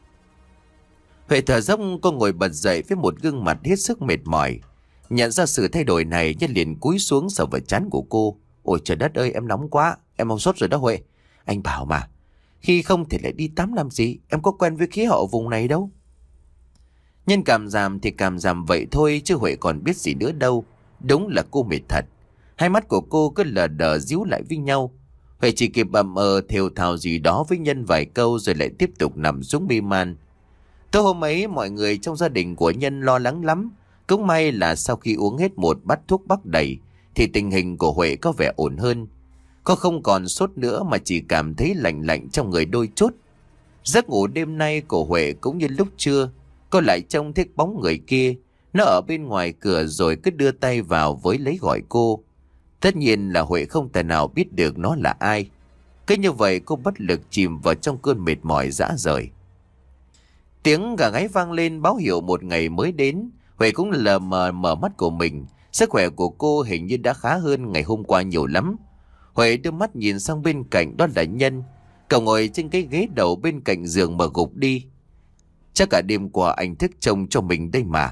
Huệ thở dốc, cô ngồi bật dậy với một gương mặt hết sức mệt mỏi. Nhận ra sự thay đổi này, Nhân liền cúi xuống sờ vào trán của cô. Ôi trời đất ơi, em nóng quá, em không sốt rồi đó Huệ. Anh bảo mà, khi không thể lại đi tắm làm gì, em có quen với khí hậu vùng này đâu. Nhân cảm giảm thì cảm giảm vậy thôi, chứ Huệ còn biết gì nữa đâu. Đúng là cô mệt thật. Hai mắt của cô cứ lờ đờ díu lại với nhau. Huệ chỉ kịp ậm ờ thều thào gì đó với Nhân vài câu rồi lại tiếp tục nằm xuống mê man. Tối hôm ấy mọi người trong gia đình của Nhân lo lắng lắm. Cũng may là sau khi uống hết một bát thuốc bắc đầy thì tình hình của Huệ có vẻ ổn hơn. Cô không còn sốt nữa mà chỉ cảm thấy lạnh lạnh trong người đôi chút. Giấc ngủ đêm nay của Huệ cũng như lúc trưa. Cô lại trông thấy bóng người kia. Nó ở bên ngoài cửa rồi cứ đưa tay vào với lấy gọi cô. Tất nhiên là Huệ không thể nào biết được nó là ai. Cứ như vậy cô bất lực chìm vào trong cơn mệt mỏi rã rời. Tiếng gà gáy vang lên báo hiệu một ngày mới đến. Huệ cũng lờ mờ mở mắt của mình. Sức khỏe của cô hình như đã khá hơn ngày hôm qua nhiều lắm. Huệ đưa mắt nhìn sang bên cạnh, đó là Nhân. Cậu ngồi trên cái ghế đầu bên cạnh giường mà gục đi. Chắc cả đêm qua anh thức trông cho mình đây mà.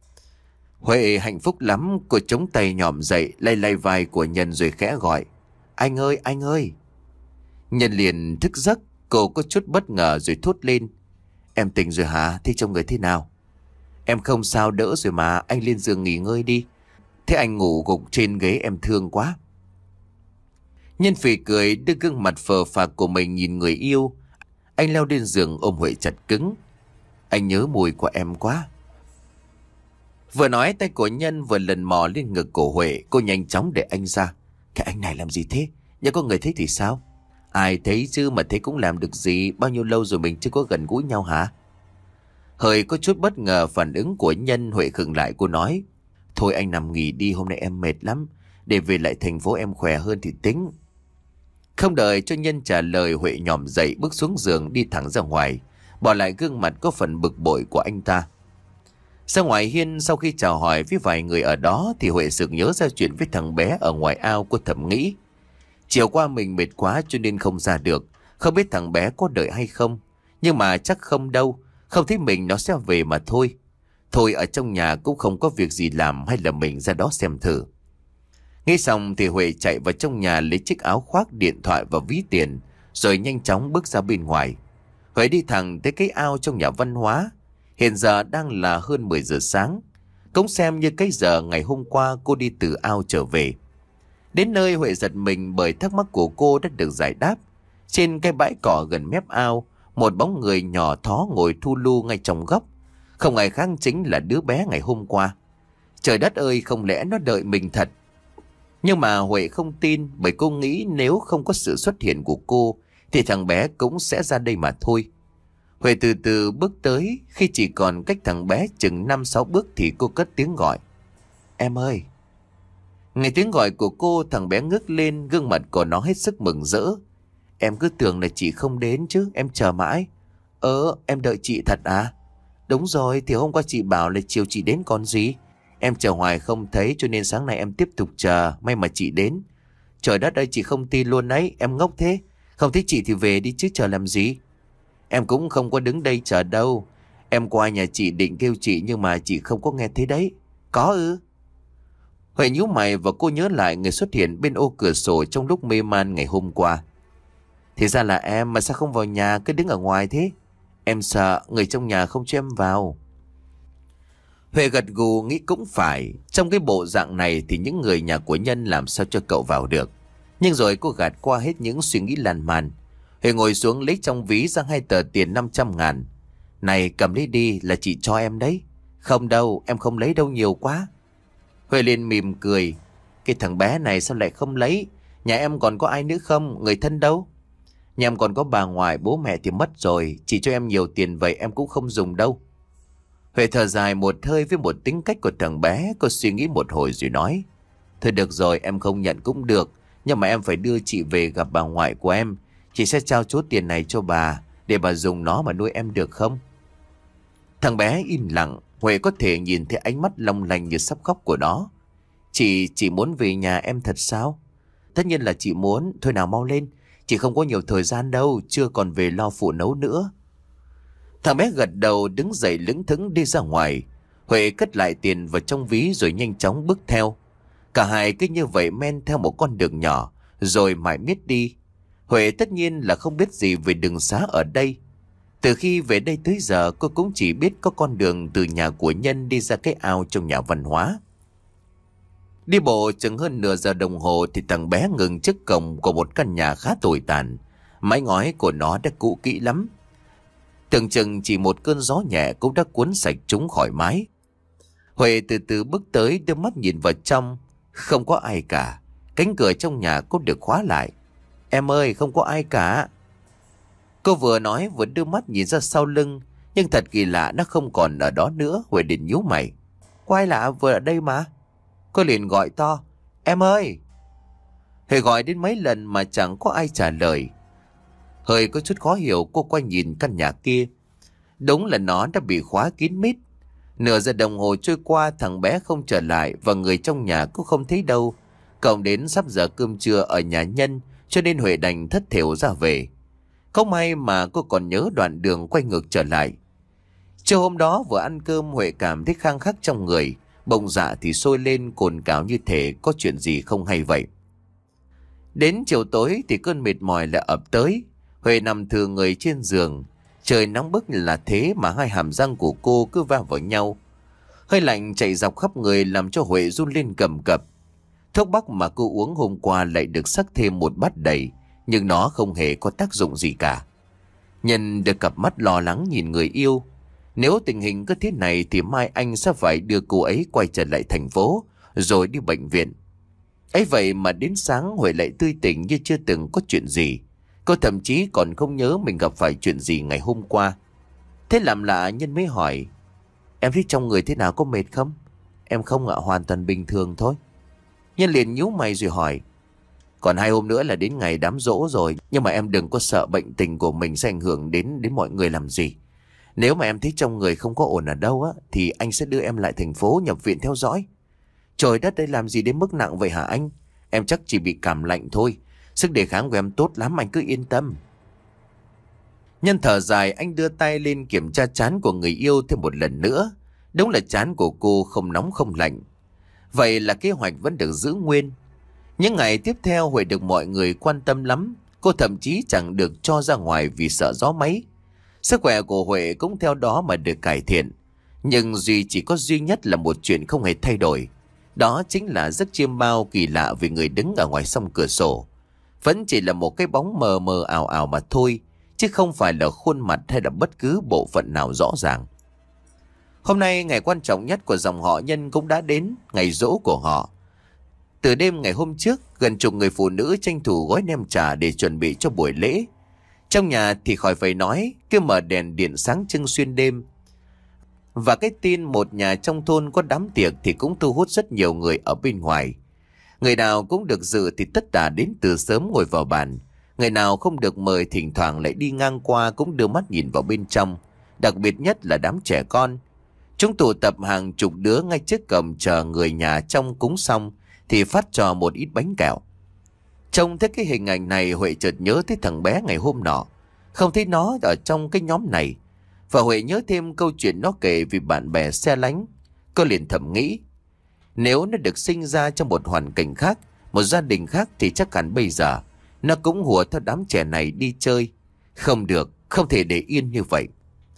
Huệ hạnh phúc lắm, cô chống tay nhòm dậy, lay lay vai của Nhân rồi khẽ gọi. Anh ơi, anh ơi. Nhân liền thức giấc, cô có chút bất ngờ rồi thốt lên. Em tỉnh rồi hả? Thế trong người thế nào? Em không sao, đỡ rồi mà, anh lên giường nghỉ ngơi đi. Thế anh ngủ gục trên ghế em thương quá. Nhân phì cười đưa gương mặt phờ phạc của mình nhìn người yêu. Anh leo lên giường ôm Huệ chặt cứng. Anh nhớ mùi của em quá. Vừa nói tay của Nhân vừa lần mò lên ngực của Huệ. Cô nhanh chóng để anh ra. Cái anh này làm gì thế? Nếu có người thấy thì sao? Ai thấy chứ mà thấy cũng làm được gì. Bao nhiêu lâu rồi mình chưa có gần gũi nhau hả? Hơi có chút bất ngờ phản ứng của Nhân, Huệ khựng lại, cô nói. Thôi anh nằm nghỉ đi, hôm nay em mệt lắm. Để về lại thành phố em khỏe hơn thì tính. Không đợi cho Nhân trả lời, Huệ nhòm dậy bước xuống giường đi thẳng ra ngoài, bỏ lại gương mặt có phần bực bội của anh ta. Ra ngoài hiên, sau khi chào hỏi với vài người ở đó thì Huệ sực nhớ ra chuyện với thằng bé ở ngoài ao. Cô thầm nghĩ chiều qua mình mệt quá cho nên không ra được. Không biết thằng bé có đợi hay không. Nhưng mà chắc không đâu. Không thấy mình nó sẽ về mà thôi. Thôi ở trong nhà cũng không có việc gì làm, hay là mình ra đó xem thử. Nghe xong thì Huệ chạy vào trong nhà lấy chiếc áo khoác, điện thoại và ví tiền, rồi nhanh chóng bước ra bên ngoài. Huệ đi thẳng tới cái ao trong nhà văn hóa. Hiện giờ đang là hơn mười giờ sáng, cũng xem như cái giờ ngày hôm qua cô đi từ ao trở về. Đến nơi Huệ giật mình bởi thắc mắc của cô đã được giải đáp. Trên cái bãi cỏ gần mép ao, một bóng người nhỏ thó ngồi thu lu ngay trong góc. Không ai khác chính là đứa bé ngày hôm qua. Trời đất ơi, không lẽ nó đợi mình thật? Nhưng mà Huệ không tin, bởi cô nghĩ nếu không có sự xuất hiện của cô thì thằng bé cũng sẽ ra đây mà thôi. Huệ từ từ bước tới, khi chỉ còn cách thằng bé chừng năm sáu bước thì cô cất tiếng gọi. Em ơi! Nghe tiếng gọi của cô, thằng bé ngước lên, gương mặt của nó hết sức mừng rỡ. Em cứ tưởng là chị không đến chứ, em chờ mãi. Ờ, em đợi chị thật à? Đúng rồi, thì hôm qua chị bảo là chiều chị đến còn gì. Em chờ hoài không thấy cho nên sáng nay em tiếp tục chờ, may mà chị đến. Trời đất ơi, chị không tin luôn đấy, em ngốc thế. Không thấy chị thì về đi chứ chờ làm gì. Em cũng không có đứng đây chờ đâu. Em qua nhà chị định kêu chị nhưng mà chị không có nghe thấy đấy. Có ư? Huệ nhíu mày và cô nhớ lại người xuất hiện bên ô cửa sổ trong lúc mê man ngày hôm qua. Thì ra là em, mà sao không vào nhà cứ đứng ở ngoài thế? Em sợ người trong nhà không cho em vào. Huệ gật gù nghĩ cũng phải. Trong cái bộ dạng này thì những người nhà của Nhân làm sao cho cậu vào được. Nhưng rồi cô gạt qua hết những suy nghĩ lan man. Huệ ngồi xuống lấy trong ví ra hai tờ tiền năm trăm ngàn. Này, cầm lấy đi, là chị cho em đấy. Không đâu, em không lấy đâu, nhiều quá. Huệ liền mỉm cười. Cái thằng bé này sao lại không lấy? Nhà em còn có ai nữa không? Người thân đâu? Nhà em còn có bà ngoại, bố mẹ thì mất rồi. Chỉ cho em nhiều tiền vậy em cũng không dùng đâu. Huệ thở dài một hơi với một tính cách của thằng bé. Cô suy nghĩ một hồi rồi nói. Thôi được rồi, em không nhận cũng được. Nhưng mà em phải đưa chị về gặp bà ngoại của em. Chị sẽ trao số tiền này cho bà, để bà dùng nó mà nuôi em được không? Thằng bé im lặng. Huệ có thể nhìn thấy ánh mắt long lanh như sắp khóc của nó. Chị, chị muốn về nhà em thật sao? Tất nhiên là chị muốn. Thôi nào mau lên. Chị không có nhiều thời gian đâu. Chưa còn về lo phụ nấu nữa. Thằng bé gật đầu đứng dậy lững thững đi ra ngoài. Huệ cất lại tiền vào trong ví rồi nhanh chóng bước theo. Cả hai cứ như vậy men theo một con đường nhỏ rồi mãi miết đi. Huệ tất nhiên là không biết gì về đường xá ở đây. Từ khi về đây tới giờ cô cũng chỉ biết có con đường từ nhà của Nhân đi ra cái ao trong nhà văn hóa. Đi bộ chừng hơn nửa giờ đồng hồ thì thằng bé ngừng trước cổng của một căn nhà khá tồi tàn. Mái ngói của nó đã cũ kỹ lắm. Tưởng chừng chỉ một cơn gió nhẹ cũng đã cuốn sạch chúng khỏi mái. Huệ từ từ bước tới, đưa mắt nhìn vào trong. Không có ai cả. Cánh cửa trong nhà cũng được khóa lại. Em ơi, không có ai cả. Cô vừa nói vừa đưa mắt nhìn ra sau lưng. Nhưng thật kỳ lạ, nó không còn ở đó nữa. Huệ định nhíu mày. Có ai lạ vừa ở đây mà. Cô liền gọi to. Em ơi. Huệ gọi đến mấy lần mà chẳng có ai trả lời. Hơi có chút khó hiểu, cô quay nhìn căn nhà kia. Đúng là nó đã bị khóa kín mít. Nửa giờ đồng hồ trôi qua, thằng bé không trở lại và người trong nhà cũng không thấy đâu. Cộng đến sắp giờ cơm trưa ở nhà Nhân, cho nên Huệ đành thất thểu ra về. Không may mà cô còn nhớ đoạn đường quay ngược trở lại. Chiều hôm đó vừa ăn cơm, Huệ cảm thấy khang khắc trong người. Bụng dạ thì sôi lên cồn cào như thể có chuyện gì không hay vậy. Đến chiều tối thì cơn mệt mỏi lại ập tới. Huệ nằm thừa người trên giường. Trời nóng bức là thế mà hai hàm răng của cô cứ va vào nhau. Hơi lạnh chạy dọc khắp người làm cho Huệ run lên cầm cập. Thuốc bắc mà cô uống hôm qua lại được sắc thêm một bát đầy, nhưng nó không hề có tác dụng gì cả. Nhân được cặp mắt lo lắng nhìn người yêu. Nếu tình hình cứ thế này thì mai anh sẽ phải đưa cô ấy quay trở lại thành phố, rồi đi bệnh viện. Ấy vậy mà đến sáng Huệ lại tươi tỉnh như chưa từng có chuyện gì. Cô thậm chí còn không nhớ mình gặp phải chuyện gì ngày hôm qua. Thế làm lạ Nhân mới hỏi. Em thấy trong người thế nào, có mệt không? Em không ạ, hoàn toàn bình thường thôi. Nhân liền nhíu mày rồi hỏi. Còn hai hôm nữa là đến ngày đám giỗ rồi. Nhưng mà em đừng có sợ bệnh tình của mình sẽ ảnh hưởng đến đến mọi người làm gì. Nếu mà em thấy trong người không có ổn ở đâu á, thì anh sẽ đưa em lại thành phố nhập viện theo dõi. Trời đất, đây làm gì đến mức nặng vậy hả anh? Em chắc chỉ bị cảm lạnh thôi. Sức đề kháng của em tốt lắm, anh cứ yên tâm. Nhân thở dài, anh đưa tay lên kiểm tra trán của người yêu thêm một lần nữa. Đúng là trán của cô không nóng không lạnh. Vậy là kế hoạch vẫn được giữ nguyên. Những ngày tiếp theo Huệ được mọi người quan tâm lắm. Cô thậm chí chẳng được cho ra ngoài vì sợ gió máy. Sức khỏe của Huệ cũng theo đó mà được cải thiện. Nhưng duy chỉ có duy nhất là một chuyện không hề thay đổi. Đó chính là giấc chiêm bao kỳ lạ về người đứng ở ngoài song cửa sổ. Vẫn chỉ là một cái bóng mờ mờ ảo ảo mà thôi, chứ không phải là khuôn mặt hay là bất cứ bộ phận nào rõ ràng. Hôm nay ngày quan trọng nhất của dòng họ Nhân cũng đã đến, ngày giỗ của họ. Từ đêm ngày hôm trước, gần chục người phụ nữ tranh thủ gói nem trà để chuẩn bị cho buổi lễ. Trong nhà thì khỏi phải nói, cứ mở đèn điện sáng trưng xuyên đêm. Và cái tin một nhà trong thôn có đám tiệc thì cũng thu hút rất nhiều người ở bên ngoài. Người nào cũng được dự thì tất cả đến từ sớm ngồi vào bàn. Người nào không được mời thỉnh thoảng lại đi ngang qua cũng đưa mắt nhìn vào bên trong. Đặc biệt nhất là đám trẻ con. Chúng tụ tập hàng chục đứa ngay trước cổng chờ người nhà trong cúng xong thì phát cho một ít bánh kẹo. Trông thấy cái hình ảnh này, Huệ chợt nhớ tới thằng bé ngày hôm nọ. Không thấy nó ở trong cái nhóm này. Và Huệ nhớ thêm câu chuyện nó kể vì bạn bè xe lánh. Cô liền thầm nghĩ, nếu nó được sinh ra trong một hoàn cảnh khác, một gia đình khác thì chắc hẳn bây giờ nó cũng hùa theo đám trẻ này đi chơi. Không được, không thể để yên như vậy.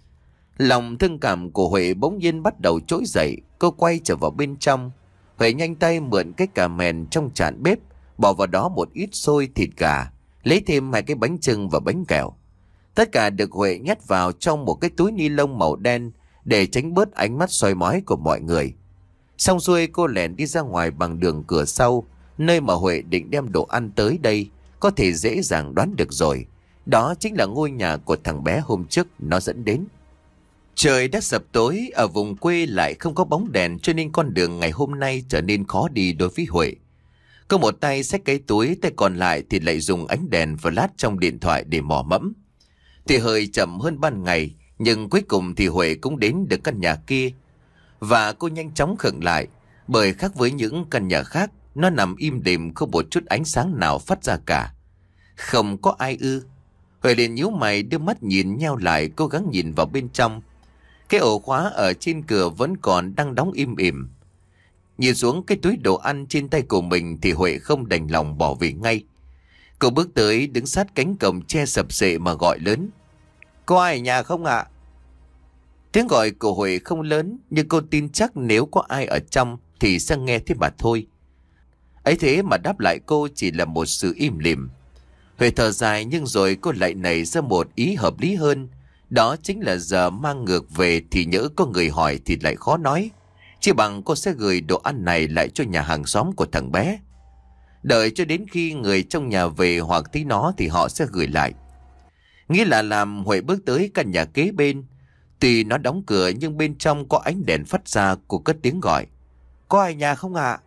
Lòng thương cảm của Huệ bỗng nhiên bắt đầu trỗi dậy. Cô quay trở vào bên trong. Huệ nhanh tay mượn cái cà mèn trong chạn bếp, bỏ vào đó một ít xôi thịt gà, lấy thêm hai cái bánh chưng và bánh kẹo. Tất cả được Huệ nhét vào trong một cái túi ni lông màu đen để tránh bớt ánh mắt soi mói của mọi người. Xong xuôi cô lẻn đi ra ngoài bằng đường cửa sau, nơi mà Huệ định đem đồ ăn tới đây. Có thể dễ dàng đoán được rồi, đó chính là ngôi nhà của thằng bé hôm trước nó dẫn đến. Trời đã sập tối, ở vùng quê lại không có bóng đèn cho nên con đường ngày hôm nay trở nên khó đi đối với Huệ. Có một tay xách cái túi, tay còn lại thì lại dùng ánh đèn flash trong điện thoại để mò mẫm. Thì hơi chậm hơn ban ngày, nhưng cuối cùng thì Huệ cũng đến được căn nhà kia. Và cô nhanh chóng khựng lại, bởi khác với những căn nhà khác, nó nằm im lìm không một chút ánh sáng nào phát ra cả. Không có ai ư? Huệ liền nhíu mày đưa mắt nhìn nheo lại, cố gắng nhìn vào bên trong. Cái ổ khóa ở trên cửa vẫn còn đang đóng im ỉm. Nhìn xuống cái túi đồ ăn trên tay của mình thì Huệ không đành lòng bỏ về ngay. Cô bước tới đứng sát cánh cổng che sập sệ mà gọi lớn. Có ai ở nhà không ạ? Tiếng gọi của Huệ không lớn, nhưng cô tin chắc nếu có ai ở trong thì sẽ nghe thấy bà thôi. Ấy thế mà đáp lại cô chỉ là một sự im lìm. Huệ thở dài nhưng rồi cô lại nảy ra một ý hợp lý hơn. Đó chính là giờ mang ngược về thì nhỡ có người hỏi thì lại khó nói. Chỉ bằng cô sẽ gửi đồ ăn này lại cho nhà hàng xóm của thằng bé. Đợi cho đến khi người trong nhà về hoặc thấy nó thì họ sẽ gửi lại. Nghĩ là làm, Huệ bước tới căn nhà kế bên. Tuy nó đóng cửa nhưng bên trong có ánh đèn phát ra, cô cất tiếng gọi. Có ai nhà không ạ?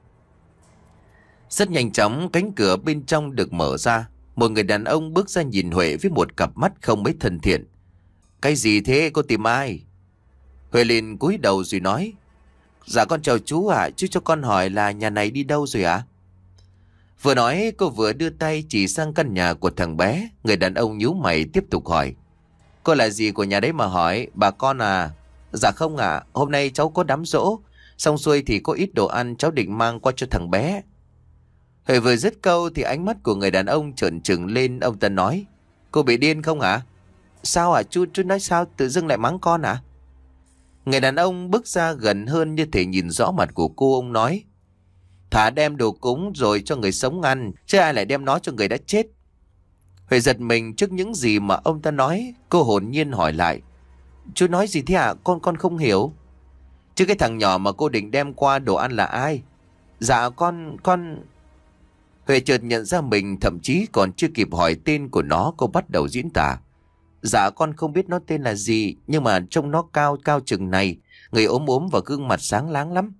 Rất nhanh chóng cánh cửa bên trong được mở ra. Một người đàn ông bước ra nhìn Huệ với một cặp mắt không mấy thân thiện. Cái gì thế, cô tìm ai? Huệ liền cúi đầu rồi nói. Dạ con chào chú ạ, chú cho con hỏi là nhà này đi đâu rồi ạ? Vừa nói cô vừa đưa tay chỉ sang căn nhà của thằng bé. Người đàn ông nhíu mày tiếp tục hỏi. Cô là gì của nhà đấy mà hỏi, bà con à? Dạ không ạ, hôm nay cháu có đám giỗ. Xong xuôi thì có ít đồ ăn cháu định mang qua cho thằng bé. Huệ vừa dứt câu thì ánh mắt của người đàn ông trợn trừng lên. Ông ta nói. Cô bị điên không hả? Sao à chú, chú nói sao tự dưng lại mắng con à? Người đàn ông bước ra gần hơn như thể nhìn rõ mặt của cô. Ông nói. Thả đem đồ cúng rồi cho người sống ăn, chứ ai lại đem nó cho người đã chết. Huệ giật mình trước những gì mà ông ta nói. Cô hồn nhiên hỏi lại. Chú nói gì thế ạ? Con con không hiểu. Chứ cái thằng nhỏ mà cô định đem qua đồ ăn là ai? Dạ con, con... Huệ chợt nhận ra mình thậm chí còn chưa kịp hỏi tên của nó, cô bắt đầu diễn tả. Dạ con không biết nó tên là gì, nhưng mà trông nó cao cao chừng này, người ốm ốm và gương mặt sáng láng lắm.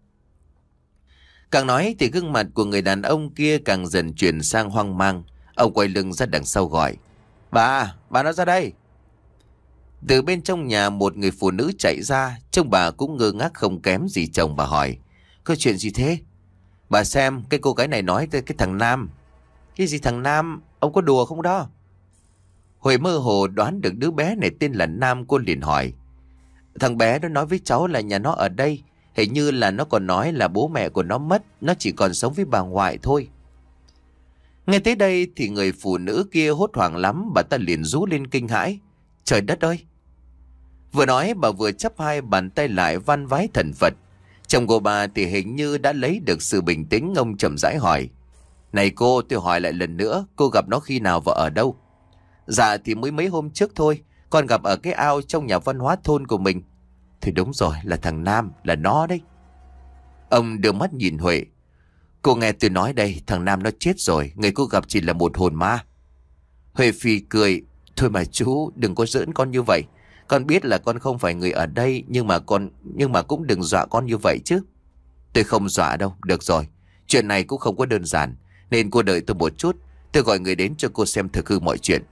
Càng nói thì gương mặt của người đàn ông kia càng dần chuyển sang hoang mang. Ông quay lưng ra đằng sau gọi. Bà, bà nó ra đây. Từ bên trong nhà một người phụ nữ chạy ra. Trông bà cũng ngơ ngác không kém gì chồng. Bà hỏi. Có chuyện gì thế? Bà xem cái cô gái này nói tới cái thằng Nam. Cái gì thằng Nam? Ông có đùa không đó? Huệ mơ hồ đoán được đứa bé này tên là Nam, cô liền hỏi. Thằng bé nó nói với cháu là nhà nó ở đây. Hình như là nó còn nói là bố mẹ của nó mất, nó chỉ còn sống với bà ngoại thôi. Nghe tới đây thì người phụ nữ kia hốt hoảng lắm, bà ta liền rú lên kinh hãi. Trời đất ơi! Vừa nói bà vừa chắp hai bàn tay lại van vái thần Phật. Chồng của bà thì hình như đã lấy được sự bình tĩnh, ông chậm rãi hỏi. Này cô, tôi hỏi lại lần nữa, cô gặp nó khi nào và ở đâu? Dạ thì mới mấy hôm trước thôi, con gặp ở cái ao trong nhà văn hóa thôn của mình. Thì đúng rồi, là thằng Nam, là nó đấy. Ông đưa mắt nhìn Huệ. Cô nghe tôi nói đây, thằng Nam nó chết rồi, người cô gặp chỉ là một hồn ma. Huệ phì cười. Thôi mà chú, đừng có giỡn con như vậy. Con biết là con không phải người ở đây, nhưng mà con nhưng mà cũng đừng dọa con như vậy chứ. Tôi không dọa đâu, được rồi. Chuyện này cũng không có đơn giản, nên cô đợi tôi một chút, tôi gọi người đến cho cô xem thực hư mọi chuyện.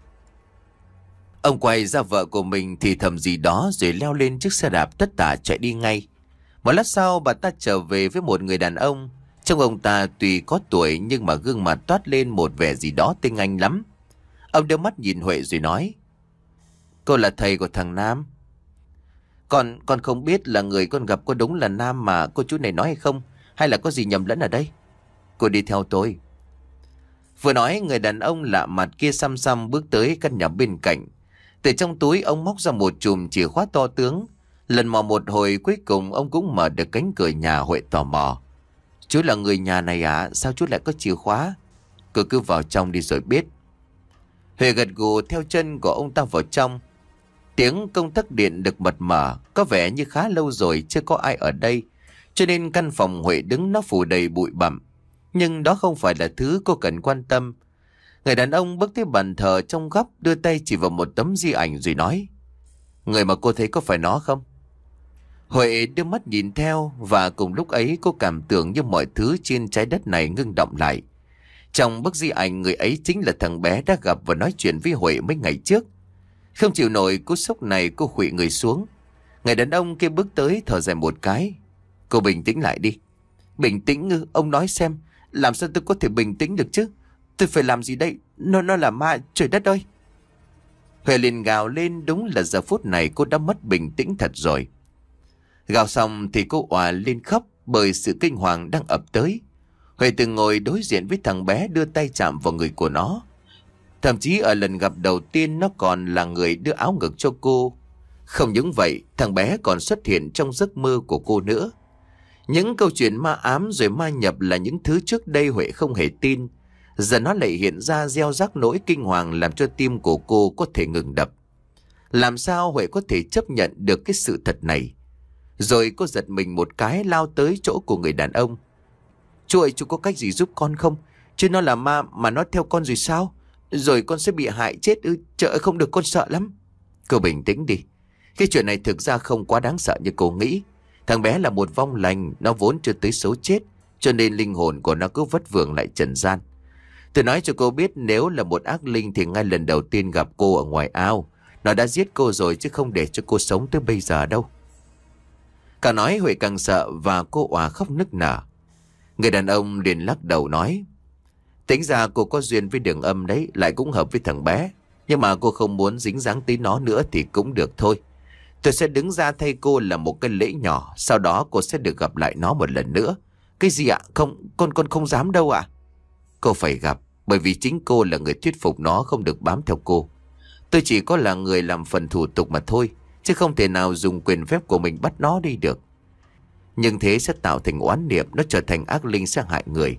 Ông quay ra vợ của mình thì thầm gì đó rồi leo lên chiếc xe đạp tất tả chạy đi ngay. Một lát sau bà ta trở về với một người đàn ông. Trông ông ta tuy có tuổi nhưng mà gương mặt toát lên một vẻ gì đó tinh anh lắm. Ông đưa mắt nhìn Huệ rồi nói. Cô là thầy của thằng Nam. Con con không biết là người con gặp có đúng là Nam mà cô chú này nói hay không, hay là có gì nhầm lẫn ở đây? Cô đi theo tôi. Vừa nói người đàn ông lạ mặt kia xăm xăm bước tới căn nhà bên cạnh. Từ trong túi ông móc ra một chùm chìa khóa to tướng. Lần mò một hồi cuối cùng ông cũng mở được cánh cửa nhà. Huệ tò mò. Chú là người nhà này à? Sao chú lại có chìa khóa? Cô cứ vào trong đi rồi biết. Huệ gật gù theo chân của ông ta vào trong. Tiếng công tắc điện được bật mở. Có vẻ như khá lâu rồi chưa có ai ở đây, cho nên căn phòng Huệ đứng nó phủ đầy bụi bặm. Nhưng đó không phải là thứ cô cần quan tâm. Người đàn ông bước tới bàn thờ trong góc, đưa tay chỉ vào một tấm di ảnh rồi nói. Người mà cô thấy có phải nó không? Huệ đưa mắt nhìn theo, và cùng lúc ấy cô cảm tưởng như mọi thứ trên trái đất này ngưng động lại. Trong bức di ảnh, người ấy chính là thằng bé đã gặp và nói chuyện với Huệ mấy ngày trước. Không chịu nổi cú sốc này, cô khuỵu người xuống. Người đàn ông kia bước tới thở dài một cái. Cô bình tĩnh lại đi. Bình tĩnh ngư? Ông nói xem, làm sao tôi có thể bình tĩnh được chứ? Tôi phải làm gì đây? Nó nó là ma, trời đất ơi! Huệ liền gào lên, đúng là giờ phút này cô đã mất bình tĩnh thật rồi. Gào xong thì cô òa lên khóc bởi sự kinh hoàng đang ập tới. Huệ từng ngồi đối diện với thằng bé, đưa tay chạm vào người của nó. Thậm chí ở lần gặp đầu tiên nó còn là người đưa áo ngực cho cô. Không những vậy, thằng bé còn xuất hiện trong giấc mơ của cô nữa. Những câu chuyện ma ám rồi ma nhập là những thứ trước đây Huệ không hề tin. Giờ nó lại hiện ra gieo rắc nỗi kinh hoàng, làm cho tim của cô có thể ngừng đập. Làm sao Huệ có thể chấp nhận được cái sự thật này? Rồi cô giật mình một cái, lao tới chỗ của người đàn ông. Chú ơi, chú có cách gì giúp con không? Chứ nó là ma mà nó theo con rồi sao? Rồi con sẽ bị hại chết ư? Trời ơi, không được, con sợ lắm. Cô bình tĩnh đi. Cái chuyện này thực ra không quá đáng sợ như cô nghĩ. Thằng bé là một vong lành, nó vốn chưa tới số chết, cho nên linh hồn của nó cứ vất vưởng lại trần gian. Tôi nói cho cô biết, nếu là một ác linh thì ngay lần đầu tiên gặp cô ở ngoài ao, nó đã giết cô rồi, chứ không để cho cô sống tới bây giờ đâu. Càng nói Huệ càng sợ, và cô òa khóc nức nở. Người đàn ông liền lắc đầu nói. Tính ra cô có duyên với Đường Âm đấy, lại cũng hợp với thằng bé. Nhưng mà cô không muốn dính dáng tới nó nữa thì cũng được thôi. Tôi sẽ đứng ra thay cô làm một cái lễ nhỏ, sau đó cô sẽ được gặp lại nó một lần nữa. Cái gì ạ? Không, con con không dám đâu ạ. Cô phải gặp, bởi vì chính cô là người thuyết phục nó không được bám theo cô. Tôi chỉ có là người làm phần thủ tục mà thôi, chứ không thể nào dùng quyền phép của mình bắt nó đi được. Nhưng thế sẽ tạo thành oán niệm, nó trở thành ác linh sẽ hại người.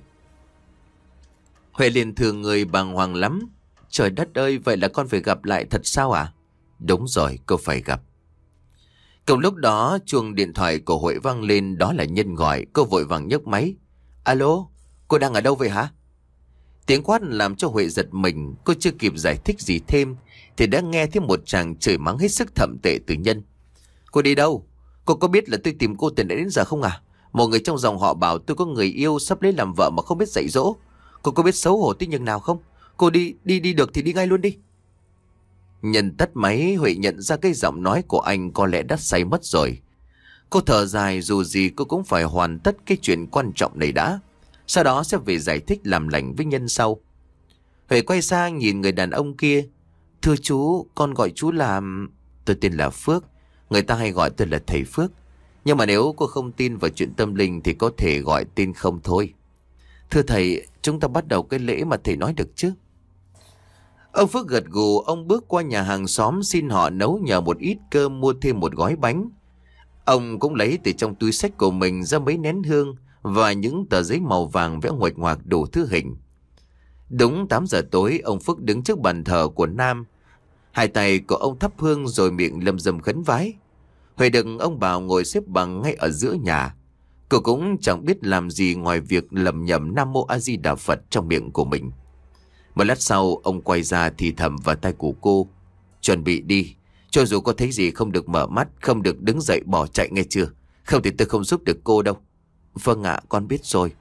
Huệ liền thường người bàng hoàng lắm. Trời đất ơi, vậy là con phải gặp lại thật sao ạ? Đúng rồi, cô phải gặp. Cùng lúc đó, chuông điện thoại của Huệ vang lên, đó là Nhân gọi. Cô vội vàng nhấc máy. Alo, cô đang ở đâu vậy hả? Tiếng quát làm cho Huệ giật mình. Cô chưa kịp giải thích gì thêm thì đã nghe thấy một tràng chửi mắng hết sức thậm tệ từ Nhân. Cô đi đâu? Cô có biết là tôi tìm cô từ nãy đến giờ không à? Một người trong dòng họ bảo tôi có người yêu sắp lấy làm vợ mà không biết dạy dỗ. Cô có biết xấu hổ tí nhường nào không? Cô đi, đi đi được thì đi ngay luôn đi. Nhân tắt máy. Huệ nhận ra cái giọng nói của anh có lẽ đã say mất rồi. Cô thở dài, dù gì cô cũng phải hoàn tất cái chuyện quan trọng này đã. Sau đó sẽ về giải thích làm lành với Nhân sau. Huệ quay sang nhìn người đàn ông kia. Thưa chú, con gọi chú là... Tôi tên là Phước, người ta hay gọi tôi là thầy Phước. Nhưng mà nếu cô không tin vào chuyện tâm linh thì có thể gọi tin không thôi. Thưa thầy, chúng ta bắt đầu cái lễ mà thầy nói được chứ? Ông Phước gật gù, ông bước qua nhà hàng xóm xin họ nấu nhờ một ít cơm, mua thêm một gói bánh. Ông cũng lấy từ trong túi xách của mình ra mấy nén hương và những tờ giấy màu vàng vẽ nguệch ngoạc đủ thứ hình. Đúng tám giờ tối, ông Phước đứng trước bàn thờ của Nam. Hai tay của ông thắp hương rồi miệng lầm rầm khấn vái. Huệ được ông bảo ngồi xếp bằng ngay ở giữa nhà. Cô cũng chẳng biết làm gì ngoài việc lầm nhầm Nam Mô A Di Đà Phật trong miệng của mình. Một lát sau, ông quay ra thì thầm vào tai của cô. Chuẩn bị đi, cho dù có thấy gì không được mở mắt, không được đứng dậy bỏ chạy nghe chưa? Không thì tôi không giúp được cô đâu. Vâng ạ, con biết rồi.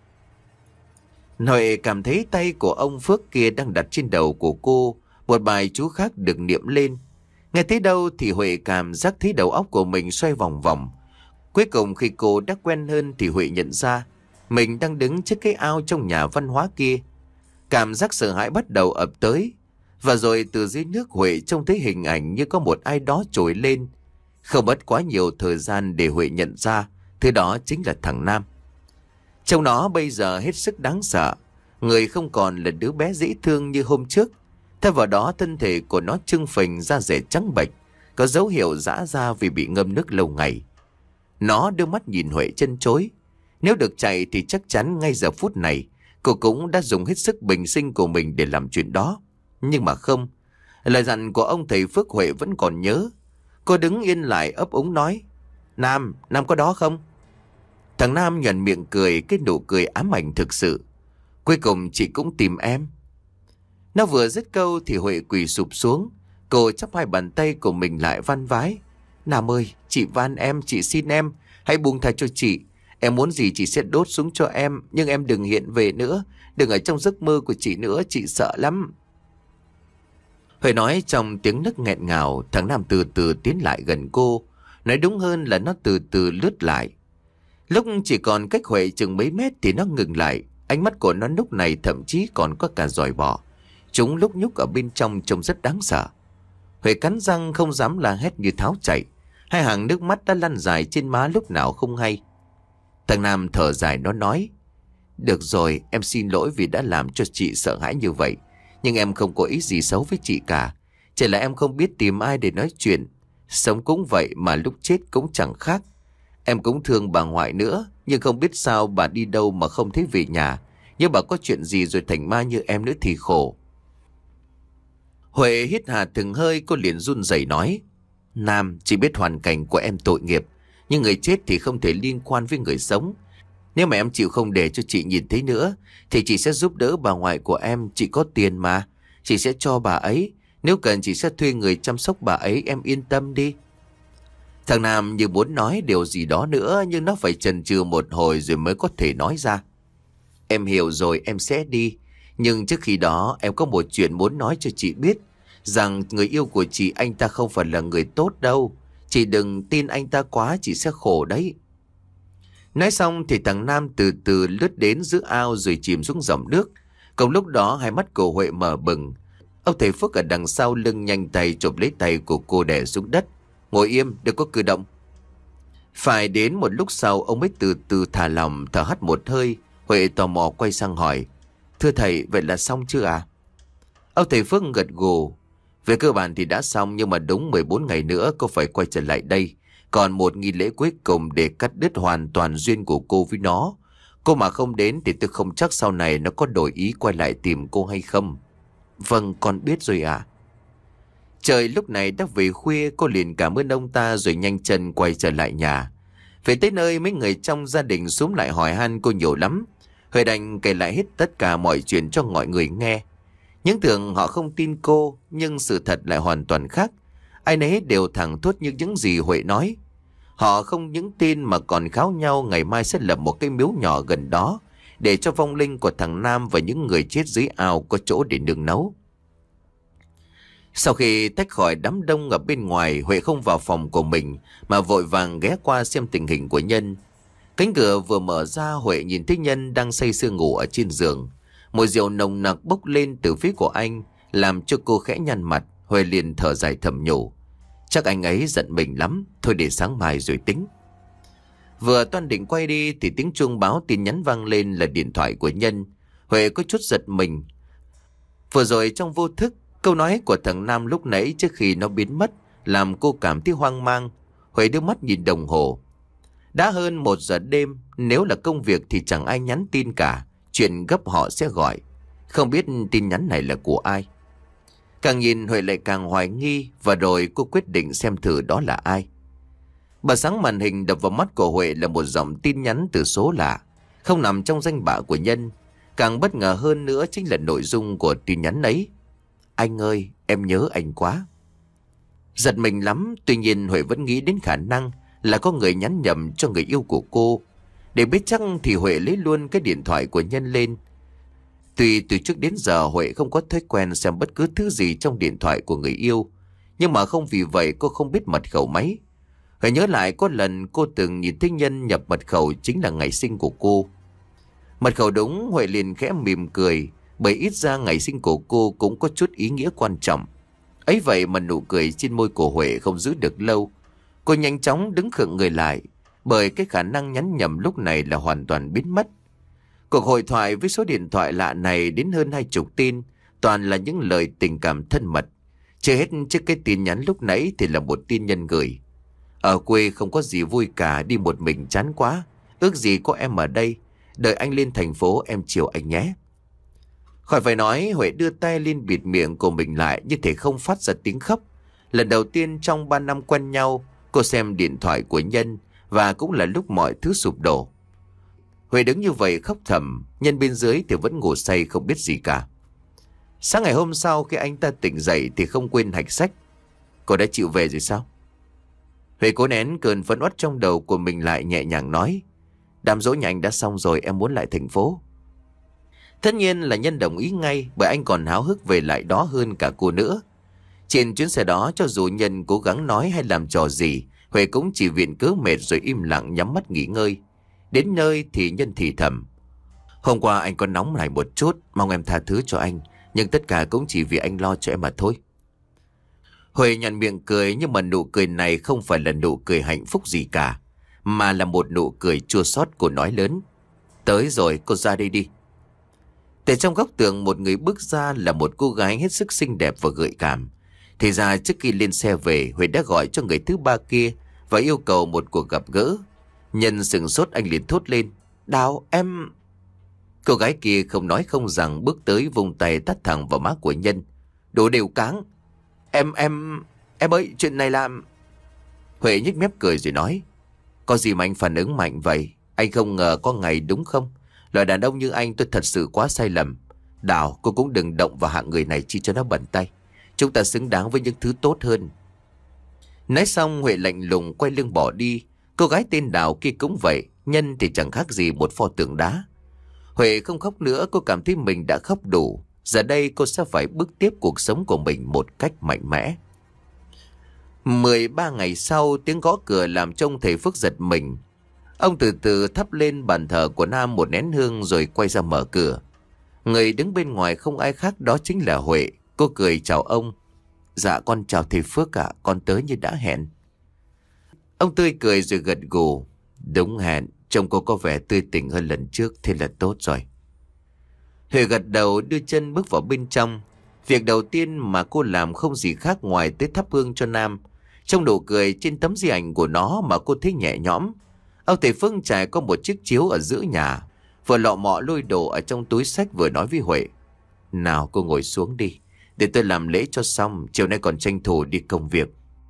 Huệ cảm thấy tay của ông Phước kia đang đặt trên đầu của cô. Một bài chú khác được niệm lên. Nghe tới đâu thì Huệ cảm giác thấy đầu óc của mình xoay vòng vòng. Cuối cùng khi cô đã quen hơn thì Huệ nhận ra mình đang đứng trước cái ao trong nhà văn hóa kia. Cảm giác sợ hãi bắt đầu ập tới. Và rồi từ dưới nước Huệ trông thấy hình ảnh như có một ai đó trồi lên. Không mất quá nhiều thời gian để Huệ nhận ra thứ đó chính là thằng Nam. Trông nó bây giờ hết sức đáng sợ. Người không còn là đứa bé dễ thương như hôm trước. Thay vào đó thân thể của nó trưng phình, da rẻ trắng bệch, có dấu hiệu rã ra vì bị ngâm nước lâu ngày. Nó đưa mắt nhìn Huệ chân chối. Nếu được chạy thì chắc chắn ngay giờ phút này cô cũng đã dùng hết sức bình sinh của mình để làm chuyện đó. Nhưng mà không. Lời dặn của ông thầy Phước Huệ vẫn còn nhớ. Cô đứng yên lại ấp úng nói: Nam, Nam có đó không? Thằng Nam nhoẻn miệng cười, cái nụ cười ám ảnh thực sự. Cuối cùng chị cũng tìm em. Nó vừa dứt câu thì Huệ quỳ sụp xuống. Cô chắp hai bàn tay của mình lại van vái: Nam ơi, chị van em, chị xin em, hãy buông tha cho chị. Em muốn gì chị sẽ đốt xuống cho em, nhưng em đừng hiện về nữa, đừng ở trong giấc mơ của chị nữa, chị sợ lắm. Huệ nói trong tiếng nấc nghẹn ngào. Thằng Nam từ từ tiến lại gần cô. Nói đúng hơn là nó từ từ lướt lại. Lúc chỉ còn cách Huệ chừng mấy mét thì nó ngừng lại. Ánh mắt của nó lúc này thậm chí còn có cả giòi bọ. Chúng lúc nhúc ở bên trong trông rất đáng sợ. Huệ cắn răng không dám la hét như tháo chạy. Hai hàng nước mắt đã lăn dài trên má lúc nào không hay. Thằng Nam thở dài, nó nói: Được rồi, em xin lỗi vì đã làm cho chị sợ hãi như vậy. Nhưng em không có ý gì xấu với chị cả. Chỉ là em không biết tìm ai để nói chuyện. Sống cũng vậy mà lúc chết cũng chẳng khác. Em cũng thương bà ngoại nữa, nhưng không biết sao bà đi đâu mà không thấy về nhà. Nhưng bà có chuyện gì rồi thành ma như em nữa thì khổ. Huệ hít hà từng hơi, cô liền run rẩy nói: Nam, chị biết hoàn cảnh của em tội nghiệp, nhưng người chết thì không thể liên quan với người sống. Nếu mà em chịu không để cho chị nhìn thấy nữa thì chị sẽ giúp đỡ bà ngoại của em. Chị có tiền mà, chị sẽ cho bà ấy. Nếu cần chị sẽ thuê người chăm sóc bà ấy, em yên tâm đi. Thằng Nam như muốn nói điều gì đó nữa, nhưng nó phải chần chừ một hồi rồi mới có thể nói ra: Em hiểu rồi, em sẽ đi. Nhưng trước khi đó em có một chuyện muốn nói cho chị biết. Rằng người yêu của chị, anh ta không phải là người tốt đâu. Chị đừng tin anh ta quá, chị sẽ khổ đấy. Nói xong thì thằng Nam từ từ lướt đến giữa ao rồi chìm xuống dòng nước. Cùng lúc đó hai mắt của Huệ mở bừng. Ông thầy Phước ở đằng sau lưng nhanh tay chụp lấy tay của cô đè xuống đất. Ngồi im, đừng có cử động. Phải đến một lúc sau ông mới từ từ thả lỏng, thở hắt một hơi. Huệ tò mò quay sang hỏi: Thưa thầy, vậy là xong chưa à? Ông thầy Phước gật gù: Về cơ bản thì đã xong, nhưng mà đúng mười bốn ngày nữa cô phải quay trở lại đây. Còn một nghi lễ cuối cùng để cắt đứt hoàn toàn duyên của cô với nó. Cô mà không đến thì tôi không chắc sau này nó có đổi ý quay lại tìm cô hay không. Vâng, con biết rồi ạ. Trời lúc này đã về khuya, cô liền cảm ơn ông ta rồi nhanh chân quay trở lại nhà. Về tới nơi, mấy người trong gia đình xúm lại hỏi han cô nhiều lắm. Huệ đành kể lại hết tất cả mọi chuyện cho mọi người nghe. Những tưởng họ không tin cô, nhưng sự thật lại hoàn toàn khác. Ai nấy đều thẳng thốt như những gì Huệ nói. Họ không những tin mà còn kháo nhau ngày mai sẽ lập một cái miếu nhỏ gần đó, để cho vong linh của thằng Nam và những người chết dưới ao có chỗ để nương náu. Sau khi tách khỏi đám đông ở bên ngoài, Huệ không vào phòng của mình mà vội vàng ghé qua xem tình hình của Nhân. Cánh cửa vừa mở ra, Huệ nhìn thấy Nhân đang say sưa ngủ ở trên giường. Mùi rượu nồng nặc bốc lên từ phía của anh, làm cho cô khẽ nhăn mặt. Huệ liền thở dài thầm nhủ. Chắc anh ấy giận mình lắm, thôi để sáng mai rồi tính. Vừa toan định quay đi thì tiếng chuông báo tin nhắn vang lên là điện thoại của Nhân. Huệ có chút giật mình. Vừa rồi trong vô thức, câu nói của thằng Nam lúc nãy trước khi nó biến mất làm cô cảm thấy hoang mang. Huệ đưa mắt nhìn đồng hồ. Đã hơn một giờ đêm, nếu là công việc thì chẳng ai nhắn tin cả. Chuyện gấp họ sẽ gọi. Không biết tin nhắn này là của ai. Càng nhìn Huệ lại càng hoài nghi, và rồi cô quyết định xem thử đó là ai. Bật sáng màn hình đập vào mắt của Huệ là một dòng tin nhắn từ số lạ, không nằm trong danh bạ của Nhân. Càng bất ngờ hơn nữa chính là nội dung của tin nhắn ấy. Anh ơi, em nhớ anh quá. Giật mình lắm, tuy nhiên Huệ vẫn nghĩ đến khả năng là có người nhắn nhầm cho người yêu của cô. Để biết chắc thì Huệ lấy luôn cái điện thoại của Nhân lên. Tuy từ trước đến giờ Huệ không có thói quen xem bất cứ thứ gì trong điện thoại của người yêu, nhưng mà không vì vậy cô không biết mật khẩu máy. Huệ nhớ lại có lần cô từng nhìn thấy Nhân nhập mật khẩu chính là ngày sinh của cô. Mật khẩu đúng, Huệ liền khẽ mỉm cười, bởi ít ra ngày sinh của cô cũng có chút ý nghĩa quan trọng. Ấy vậy mà nụ cười trên môi của Huệ không giữ được lâu. Cô nhanh chóng đứng khựng người lại, bởi cái khả năng nhắn nhầm lúc này là hoàn toàn biến mất. Cuộc hội thoại với số điện thoại lạ này đến hơn hai chục tin, toàn là những lời tình cảm thân mật. Chưa hết trước cái tin nhắn lúc nãy thì là một tin Nhân gửi. Ở quê không có gì vui cả, đi một mình chán quá. Ước gì có em ở đây, đợi anh lên thành phố em chiều anh nhé. Khỏi phải nói, Huệ đưa tay lên bịt miệng của mình lại như thể không phát ra tiếng khóc. Lần đầu tiên trong ba năm quen nhau, cô xem điện thoại của Nhân, và cũng là lúc mọi thứ sụp đổ. Huệ đứng như vậy khóc thầm, Nhân bên dưới thì vẫn ngủ say không biết gì cả. Sáng ngày hôm sau khi anh ta tỉnh dậy thì không quên hạch sách. Cô đã chịu về rồi sao? Huệ cố nén cơn phẫn uất trong đầu của mình lại, nhẹ nhàng nói. Đám dỗ nhà anh đã xong rồi, em muốn lại thành phố. Tất nhiên là Nhân đồng ý ngay, bởi anh còn háo hức về lại đó hơn cả cô nữa. Trên chuyến xe đó, cho dù Nhân cố gắng nói hay làm trò gì, Huệ cũng chỉ viện cớ mệt rồi im lặng nhắm mắt nghỉ ngơi. Đến nơi thì Nhân thì thầm. Hôm qua anh có nóng này một chút, mong em tha thứ cho anh, nhưng tất cả cũng chỉ vì anh lo cho em mà thôi. Huệ nhăn miệng cười, nhưng mà nụ cười này không phải là nụ cười hạnh phúc gì cả, mà là một nụ cười chua xót. Cô nói lớn. Tới rồi, cô ra đây đi. Từ trong góc tường một người bước ra, là một cô gái hết sức xinh đẹp và gợi cảm. Thì ra trước khi lên xe về, Huệ đã gọi cho người thứ ba kia và yêu cầu một cuộc gặp gỡ. Nhân sừng sốt, anh liền thốt lên. Đào, em... Cô gái kia không nói không rằng bước tới vùng tay tát thẳng vào má của Nhân. Đồ đều cáng. Em, em... Em ơi, chuyện này làm... Huệ nhếch mép cười rồi nói. Có gì mà anh phản ứng mạnh vậy? Anh không ngờ có ngày, đúng không? Loại đàn ông như anh tôi thật sự quá sai lầm. Đào, cô cũng đừng động vào hạng người này chi cho nó bẩn tay. Chúng ta xứng đáng với những thứ tốt hơn. Nói xong Huệ lạnh lùng quay lưng bỏ đi. Cô gái tên Đào kia cũng vậy. Nhân thì chẳng khác gì một pho tượng đá. Huệ không khóc nữa, cô cảm thấy mình đã khóc đủ. Giờ đây cô sẽ phải bước tiếp cuộc sống của mình một cách mạnh mẽ. mười ba ngày sau, tiếng gõ cửa làm cho ông thầy Phước giật mình. Ông từ từ thắp lên bàn thờ của Nam một nén hương rồi quay ra mở cửa. Người đứng bên ngoài không ai khác đó chính là Huệ. Cô cười chào ông. Dạ con chào thầy Phước ạ, con tới như đã hẹn. Ông tươi cười rồi gật gù. Đúng hẹn, trông cô có vẻ tươi tỉnh hơn lần trước, thế là tốt rồi. Huệ gật đầu đưa chân bước vào bên trong. Việc đầu tiên mà cô làm không gì khác ngoài tới thắp hương cho Nam. Trong nụ cười trên tấm di ảnh của nó mà cô thấy nhẹ nhõm. Ông thầy Phước trải có một chiếc chiếu ở giữa nhà, vừa lọ mọ lôi đồ ở trong túi xách vừa nói với Huệ. Nào cô ngồi xuống đi, để tôi làm lễ cho xong, chiều nay còn tranh thủ đi công việc.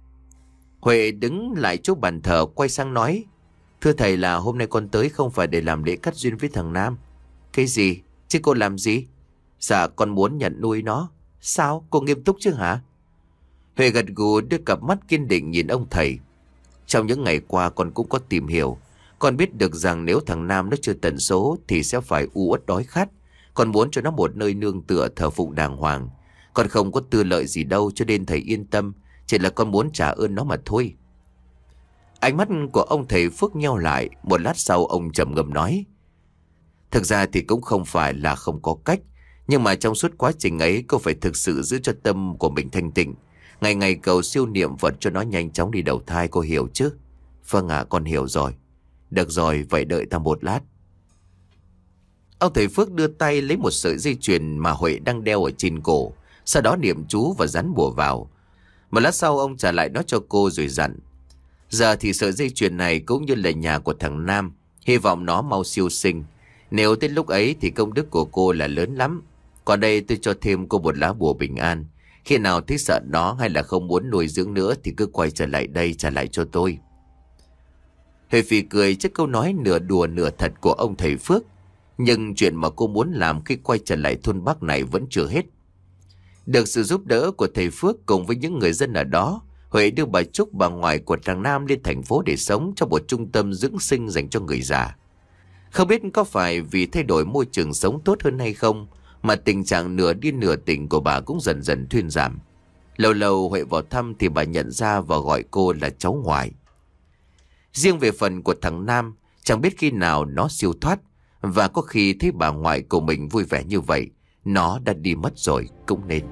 Huệ đứng lại chỗ bàn thờ quay sang nói. Thưa thầy, là hôm nay con tới không phải để làm lễ cắt duyên với thằng Nam. Cái gì? Chứ cô làm gì? Dạ con muốn nhận nuôi nó. Sao? Cô nghiêm túc chứ hả? Huệ gật gù đưa cặp mắt kiên định nhìn ông thầy. Trong những ngày qua con cũng có tìm hiểu. Con biết được rằng nếu thằng Nam nó chưa tận số thì sẽ phải u uất đói khát. Con muốn cho nó một nơi nương tựa thờ phụng đàng hoàng. Con không có tư lợi gì đâu, cho nên thầy yên tâm. Chỉ là con muốn trả ơn nó mà thôi. Ánh mắt của ông thầy Phước nheo lại. Một lát sau ông trầm ngâm nói. Thực ra thì cũng không phải là không có cách. Nhưng mà trong suốt quá trình ấy cô phải thực sự giữ cho tâm của mình thanh tịnh. Ngày ngày cầu siêu niệm Phật cho nó nhanh chóng đi đầu thai, cô hiểu chứ? Vâng ạ, con hiểu rồi. Được rồi, vậy đợi ta một lát. Ông thầy Phước đưa tay lấy một sợi dây chuyền mà Huệ đang đeo ở trên cổ, sau đó niệm chú và dán bùa vào. Một lát sau ông trả lại nó cho cô rồi dặn: giờ thì sợi dây chuyền này cũng như là nhà của thằng Nam, hy vọng nó mau siêu sinh. Nếu tới lúc ấy thì công đức của cô là lớn lắm. Còn đây tôi cho thêm cô một lá bùa bình an. Khi nào thấy sợ nó hay là không muốn nuôi dưỡng nữa thì cứ quay trở lại đây trả lại cho tôi. Huệ phì cười trước câu nói nửa đùa nửa thật của ông thầy Phước. Nhưng chuyện mà cô muốn làm khi quay trở lại thôn Bắc này vẫn chưa hết. Được sự giúp đỡ của thầy Phước cùng với những người dân ở đó, Huệ đưa bà Trúc, bà ngoại của thằng Nam, lên thành phố để sống trong một trung tâm dưỡng sinh dành cho người già. Không biết có phải vì thay đổi môi trường sống tốt hơn hay không mà tình trạng nửa điên nửa tỉnh của bà cũng dần dần thuyên giảm. Lâu lâu Huệ vào thăm thì bà nhận ra và gọi cô là cháu ngoại. Riêng về phần của thằng Nam, chẳng biết khi nào nó siêu thoát, và có khi thấy bà ngoại của mình vui vẻ như vậy, nó đã đi mất rồi cũng nên.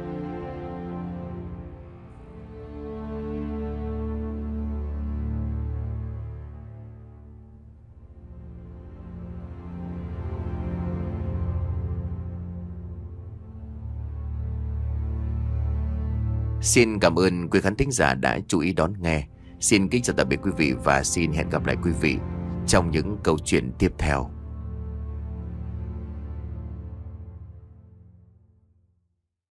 Xin cảm ơn quý khán thính giả đã chú ý đón nghe. Xin kính chào tạm biệt quý vị và xin hẹn gặp lại quý vị trong những câu chuyện tiếp theo.